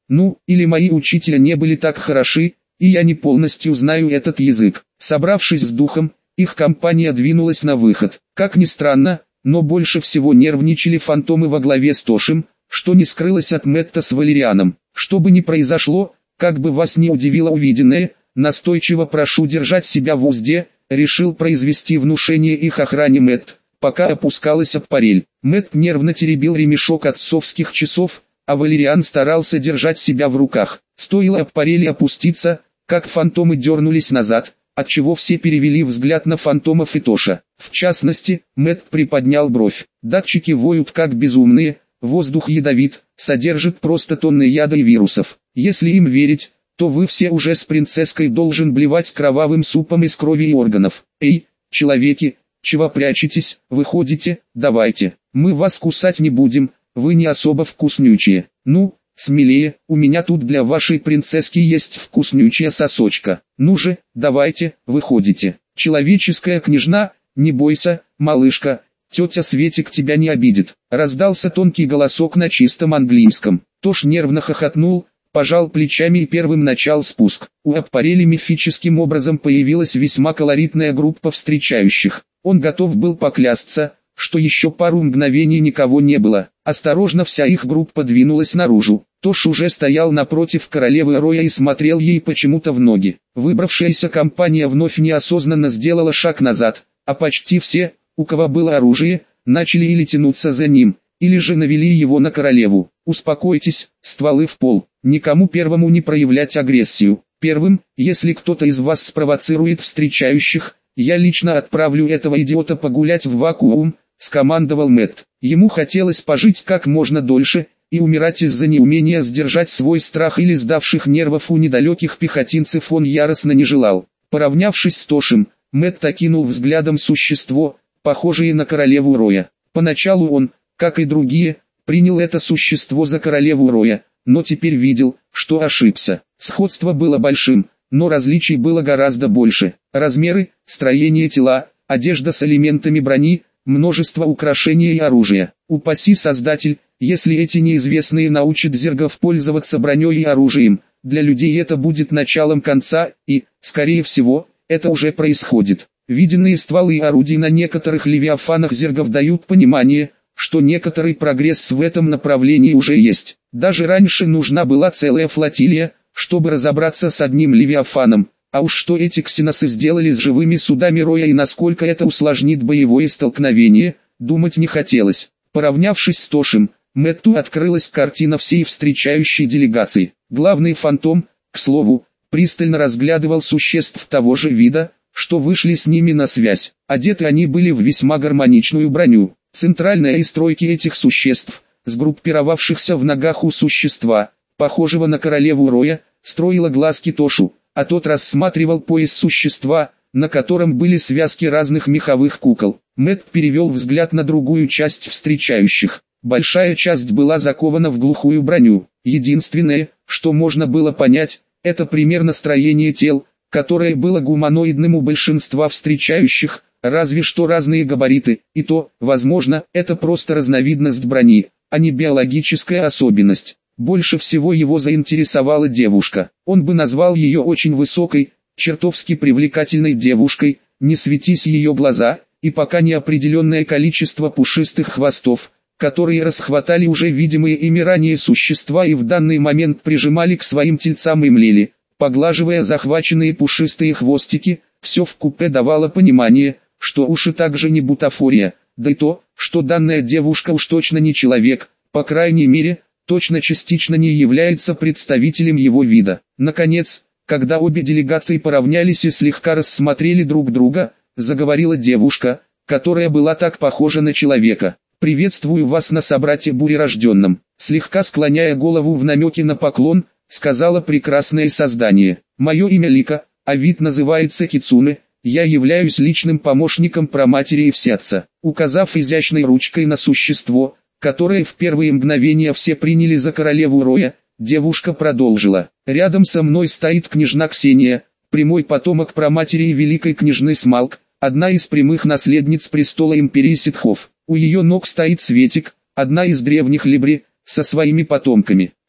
Ну, или мои учителя не были так хороши, и я не полностью знаю этот язык. Собравшись с духом, их компания двинулась на выход. Как ни странно, но больше всего нервничали фантомы во главе с Тошем, что не скрылось от Мэтта с Валерианом. Что бы ни произошло, как бы вас ни удивило увиденное, настойчиво прошу держать себя в узде, решил произвести внушение их охране Мэтт, пока опускалась аппарель. Мэтт нервно теребил ремешок отцовских часов, а Валериан старался держать себя в руках. Стоило аппарели опуститься, как фантомы дернулись назад, отчего все перевели взгляд на фантомов и Тоша. В частности, Мэтт приподнял бровь. Датчики воют как безумные, воздух ядовит, содержит просто тонны яда и вирусов. Если им верить, то вы все уже с принцесской должен блевать кровавым супом из крови и органов. Эй, человеки, чего прячетесь, выходите, давайте, мы вас кусать не будем, вы не особо вкуснючие. Ну, смелее, у меня тут для вашей принцесски есть вкуснючая сосочка. Ну же, давайте, выходите. Человеческая княжна, не бойся, малышка, тетя Светик тебя не обидит. Раздался тонкий голосок на чистом английском. Тош нервно хохотнул, пожал плечами и первым начал спуск. У аппарели мифическим образом появилась весьма колоритная группа встречающих. Он готов был поклясться, что еще пару мгновений никого не было. Осторожно вся их группа двинулась наружу. Тош уже стоял напротив королевы Роя и смотрел ей почему-то в ноги. Выбравшаяся компания вновь неосознанно сделала шаг назад, а почти все, у кого было оружие, начали или тянуться за ним, или же навели его на королеву. Успокойтесь, стволы в пол, никому первому не проявлять агрессию. Первым, если кто-то из вас спровоцирует встречающих, я лично отправлю этого идиота погулять в вакуум, скомандовал Мэтт. Ему хотелось пожить как можно дольше, и умирать из-за неумения сдержать свой страх или сдавших нервов у недалеких пехотинцев он яростно не желал. Поравнявшись с Тошем, Мэтт окинул взглядом существо, похожее на королеву Роя. Поначалу он, как и другие, принял это существо за королеву Роя, но теперь видел, что ошибся. Сходство было большим, но различий было гораздо больше. Размеры, строение тела, одежда с элементами брони, множество украшений и оружия. Упаси Создатель, если эти неизвестные научат зергов пользоваться броней и оружием, для людей это будет началом конца, и, скорее всего, это уже происходит. Виденные стволы и орудия на некоторых левиафанах зергов дают понимание, что некоторый прогресс в этом направлении уже есть. Даже раньше нужна была целая флотилия, чтобы разобраться с одним левиафаном, а уж что эти ксеносы сделали с живыми судами Роя и насколько это усложнит боевое столкновение, думать не хотелось. Поравнявшись с Тошем, Мэтту открылась картина всей встречающей делегации. Главный фантом, к слову, пристально разглядывал существ того же вида, что вышли с ними на связь. Одеты они были в весьма гармоничную броню. Центральная из тройки этих существ, сгруппировавшихся в ногах у существа, похожего на королеву Роя, строила глазки Тошу, а тот рассматривал пояс существа, на котором были связки разных меховых кукол. Мэтт перевел взгляд на другую часть встречающих. Большая часть была закована в глухую броню. Единственное, что можно было понять, это примерно строение тел, которое было гуманоидным у большинства встречающих, разве что разные габариты, и то, возможно, это просто разновидность брони, а не биологическая особенность. Больше всего его заинтересовала девушка. Он бы назвал ее очень высокой, чертовски привлекательной девушкой, не светись ее глаза, и пока неопределенное количество пушистых хвостов, которые расхватали уже видимые ими ранее существа и в данный момент прижимали к своим тельцам и млели, поглаживая захваченные пушистые хвостики, все в купе давало понимание, что уши также не бутафория, да и то, что данная девушка уж точно не человек, по крайней мере, точно частично не является представителем его вида. Наконец, когда обе делегации поравнялись и слегка рассмотрели друг друга, заговорила девушка, которая была так похожа на человека. «Приветствую вас на собрате бурерожденном», слегка склоняя голову в намеке на поклон, сказала прекрасное создание. «Мое имя Лика, а вид называется Кицуне, я являюсь личным помощником праматери Эвсятца». Указав изящной ручкой на существо, которое в первые мгновения все приняли за королеву Роя, девушка продолжила. «Рядом со мной стоит княжна Ксения, прямой потомок праматери и великой княжны Смалк, одна из прямых наследниц престола империи ситхов. У ее ног стоит Светик, одна из древних Либри, со своими потомками.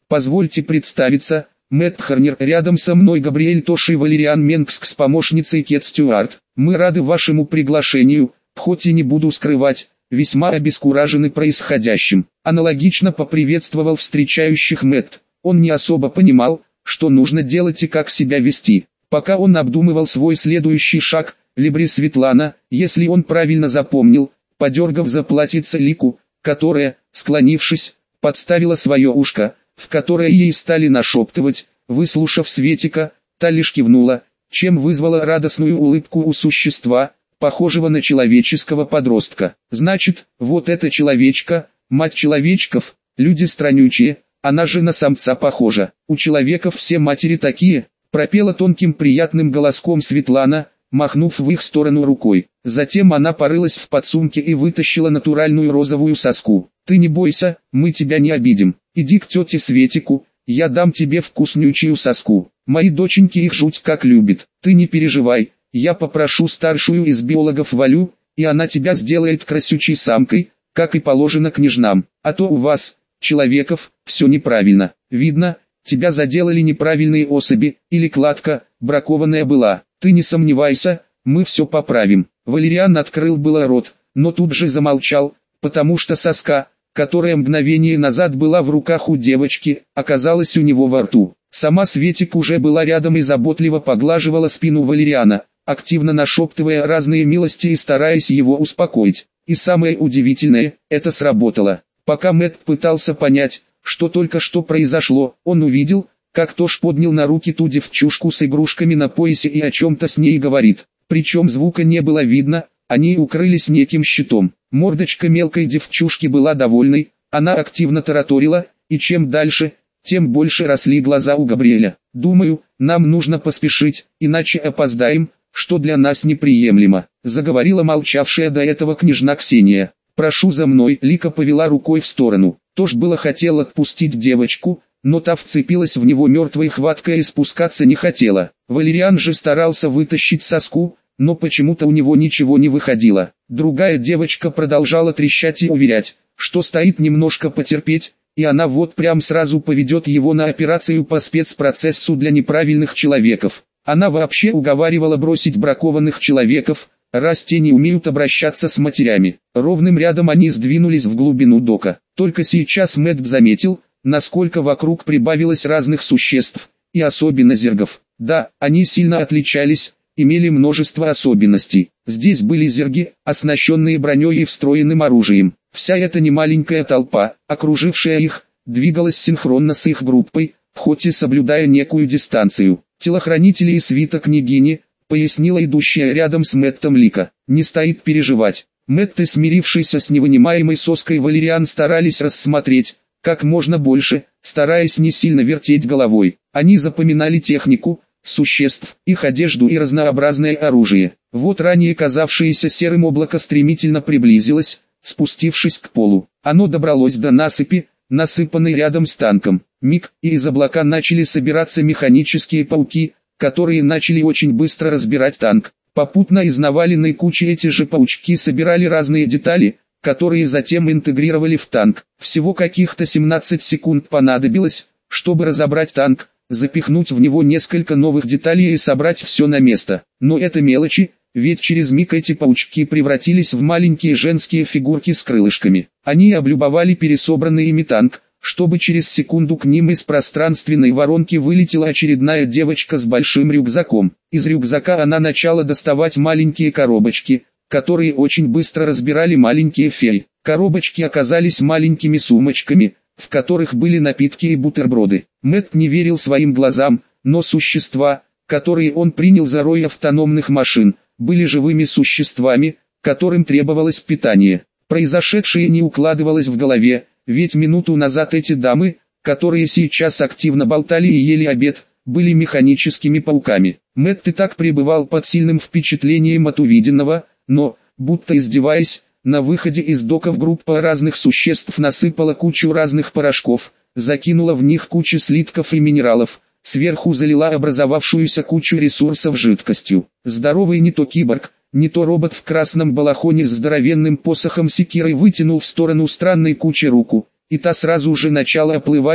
Позвольте представиться, Мэтт Харнер, рядом со мной Габриэль Тош и Валериан Менкс с помощницей Кет Стюарт. Мы рады вашему приглашению, хоть и не буду скрывать, весьма обескуражены происходящим. Аналогично поприветствовал встречающих Мэтт. Он не особо понимал, что нужно делать и как себя вести. Пока он обдумывал свой следующий шаг, Либри Светлана, если он правильно запомнил, подергав за платьице Лику, которая, склонившись, подставила свое ушко, в которое ей стали нашептывать, выслушав Светика, та лишь кивнула, чем вызвала радостную улыбку у существа, похожего на человеческого подростка. Значит, вот эта человечка, мать человечков, люди странючие, она же на самца похожа. У человеков все матери такие, пропела тонким приятным голоском Светлана, махнув в их сторону рукой. Затем она порылась в подсумке и вытащила натуральную розовую соску. «Ты не бойся, мы тебя не обидим. Иди к тете Светику, я дам тебе вкуснючую соску. Мои доченьки их жуть как любят. Ты не переживай, я попрошу старшую из биологов Валю, и она тебя сделает красючей самкой, как и положено княжнам. А то у вас, человеков, все неправильно. Видно, тебя заделали неправильные особи, или кладка, бракованная была. Ты не сомневайся, мы все поправим». Валериан открыл было рот, но тут же замолчал, потому что соска, которая мгновение назад была в руках у девочки, оказалась у него во рту. Сама Светик уже была рядом и заботливо поглаживала спину Валериана, активно нашептывая разные милости и стараясь его успокоить. И самое удивительное, это сработало. Пока Мэтт пытался понять, что только что произошло, он увидел, как Тош поднял на руки ту девчушку с игрушками на поясе и о чем-то с ней говорит. Причем звука не было видно, они укрылись неким щитом. Мордочка мелкой девчушки была довольной, она активно тараторила, и чем дальше, тем больше росли глаза у Габриэля. «Думаю, нам нужно поспешить, иначе опоздаем, что для нас неприемлемо», заговорила молчавшая до этого княжна Ксения. «Прошу за мной», Лика повела рукой в сторону. Тош было хотел отпустить девочку, но та вцепилась в него мертвой хваткой и спускаться не хотела. Валериан же старался вытащить соску, но почему-то у него ничего не выходило. Другая девочка продолжала трещать и уверять, что стоит немножко потерпеть, и она вот прям сразу поведет его на операцию по спецпроцессу для неправильных человеков. Она вообще уговаривала бросить бракованных человеков, раз те не умеют обращаться с матерями. Ровным рядом они сдвинулись в глубину дока. Только сейчас Мэтт заметил, насколько вокруг прибавилось разных существ, и особенно зергов. Да, они сильно отличались, имели множество особенностей. Здесь были зерги, оснащенные броней и встроенным оружием. Вся эта немаленькая толпа, окружившая их, двигалась синхронно с их группой, хоть и соблюдая некую дистанцию. «Телохранители и свита княгини», пояснила идущая рядом с Мэттом Лика. «Не стоит переживать». Мэтт и смирившийся с невынимаемой соской Валериан старались рассмотреть как можно больше, стараясь не сильно вертеть головой. Они запоминали технику, существ, их одежду и разнообразное оружие. Вот ранее казавшееся серым облако стремительно приблизилось, спустившись к полу. Оно добралось до насыпи, насыпанной рядом с танком. Миг, и из облака начали собираться механические пауки, которые начали очень быстро разбирать танк. Попутно из наваленной кучи эти же паучки собирали разные детали, которые затем интегрировали в танк. Всего каких-то 17 секунд понадобилось, чтобы разобрать танк, запихнуть в него несколько новых деталей и собрать все на место. Но это мелочи, ведь через миг эти паучки превратились в маленькие женские фигурки с крылышками. Они облюбовали пересобранный ими танк, чтобы через секунду к ним из пространственной воронки вылетела очередная девочка с большим рюкзаком. Из рюкзака она начала доставать маленькие коробочки, которые очень быстро разбирали маленькие феи. Коробочки оказались маленькими сумочками, в которых были напитки и бутерброды. Мэтт не верил своим глазам, но существа, которые он принял за рой автономных машин, были живыми существами, которым требовалось питание. Произошедшее не укладывалось в голове, ведь минуту назад эти дамы, которые сейчас активно болтали и ели обед, были механическими пауками. Мэтт и так пребывал под сильным впечатлением от увиденного, но, будто издеваясь, на выходе из доков группа разных существ насыпала кучу разных порошков, закинула в них кучу слитков и минералов, сверху залила образовавшуюся кучу ресурсов жидкостью. Здоровый не то киборг, не то робот в красном балахоне с здоровенным посохом секирой вытянул в сторону странной кучи руку, и та сразу же начала оплывать,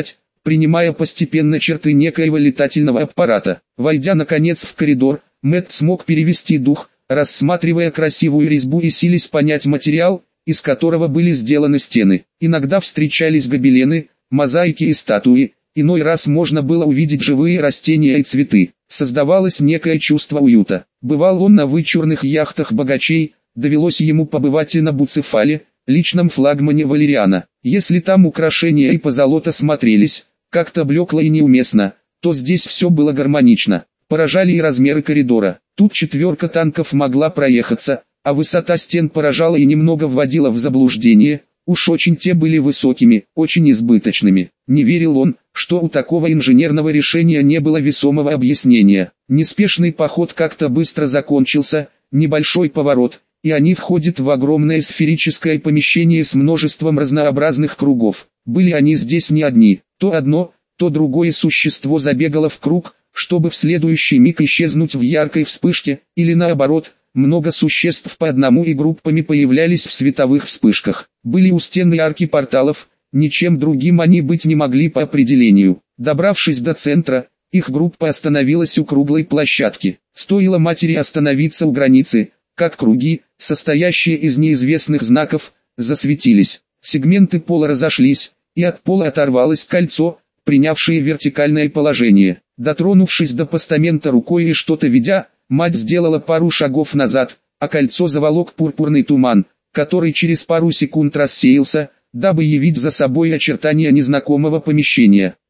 принимая постепенно черты некоего летательного аппарата. Войдя наконец в коридор, Мэтт смог перевести дух, рассматривая красивую резьбу и силясь понять материал, из которого были сделаны стены. Иногда встречались гобелены, мозаики и статуи, иной раз можно было увидеть живые растения и цветы. Создавалось некое чувство уюта. Бывал он на вычурных яхтах богачей, довелось ему побывать и на Буцефале, личном флагмане Валериана. Если там украшения и позолота смотрелись как-то блекло и неуместно, то здесь все было гармонично. Поражали и размеры коридора. Тут 4 танков могла проехаться, а высота стен поражала и немного вводила в заблуждение. Уж очень те были высокими, очень избыточными. Не верил он, что у такого инженерного решения не было весомого объяснения. Неспешный поход как-то быстро закончился, небольшой поворот, и они входят в огромное сферическое помещение с множеством разнообразных кругов. Были они здесь не одни, то одно, то другое существо забегало в круг, чтобы в следующий миг исчезнуть в яркой вспышке, или наоборот, много существ по одному и группами появлялись в световых вспышках. Были у стены арки порталов, ничем другим они быть не могли по определению. Добравшись до центра, их группа остановилась у круглой площадки. Стоило матери остановиться у границы, как круги, состоящие из неизвестных знаков, засветились. Сегменты пола разошлись, и от пола оторвалось кольцо, принявшее вертикальное положение. Дотронувшись до постамента рукой и что-то видя, мать сделала пару шагов назад, а кольцо заволок пурпурный туман, который через пару секунд рассеялся, дабы явить за собой очертания незнакомого помещения.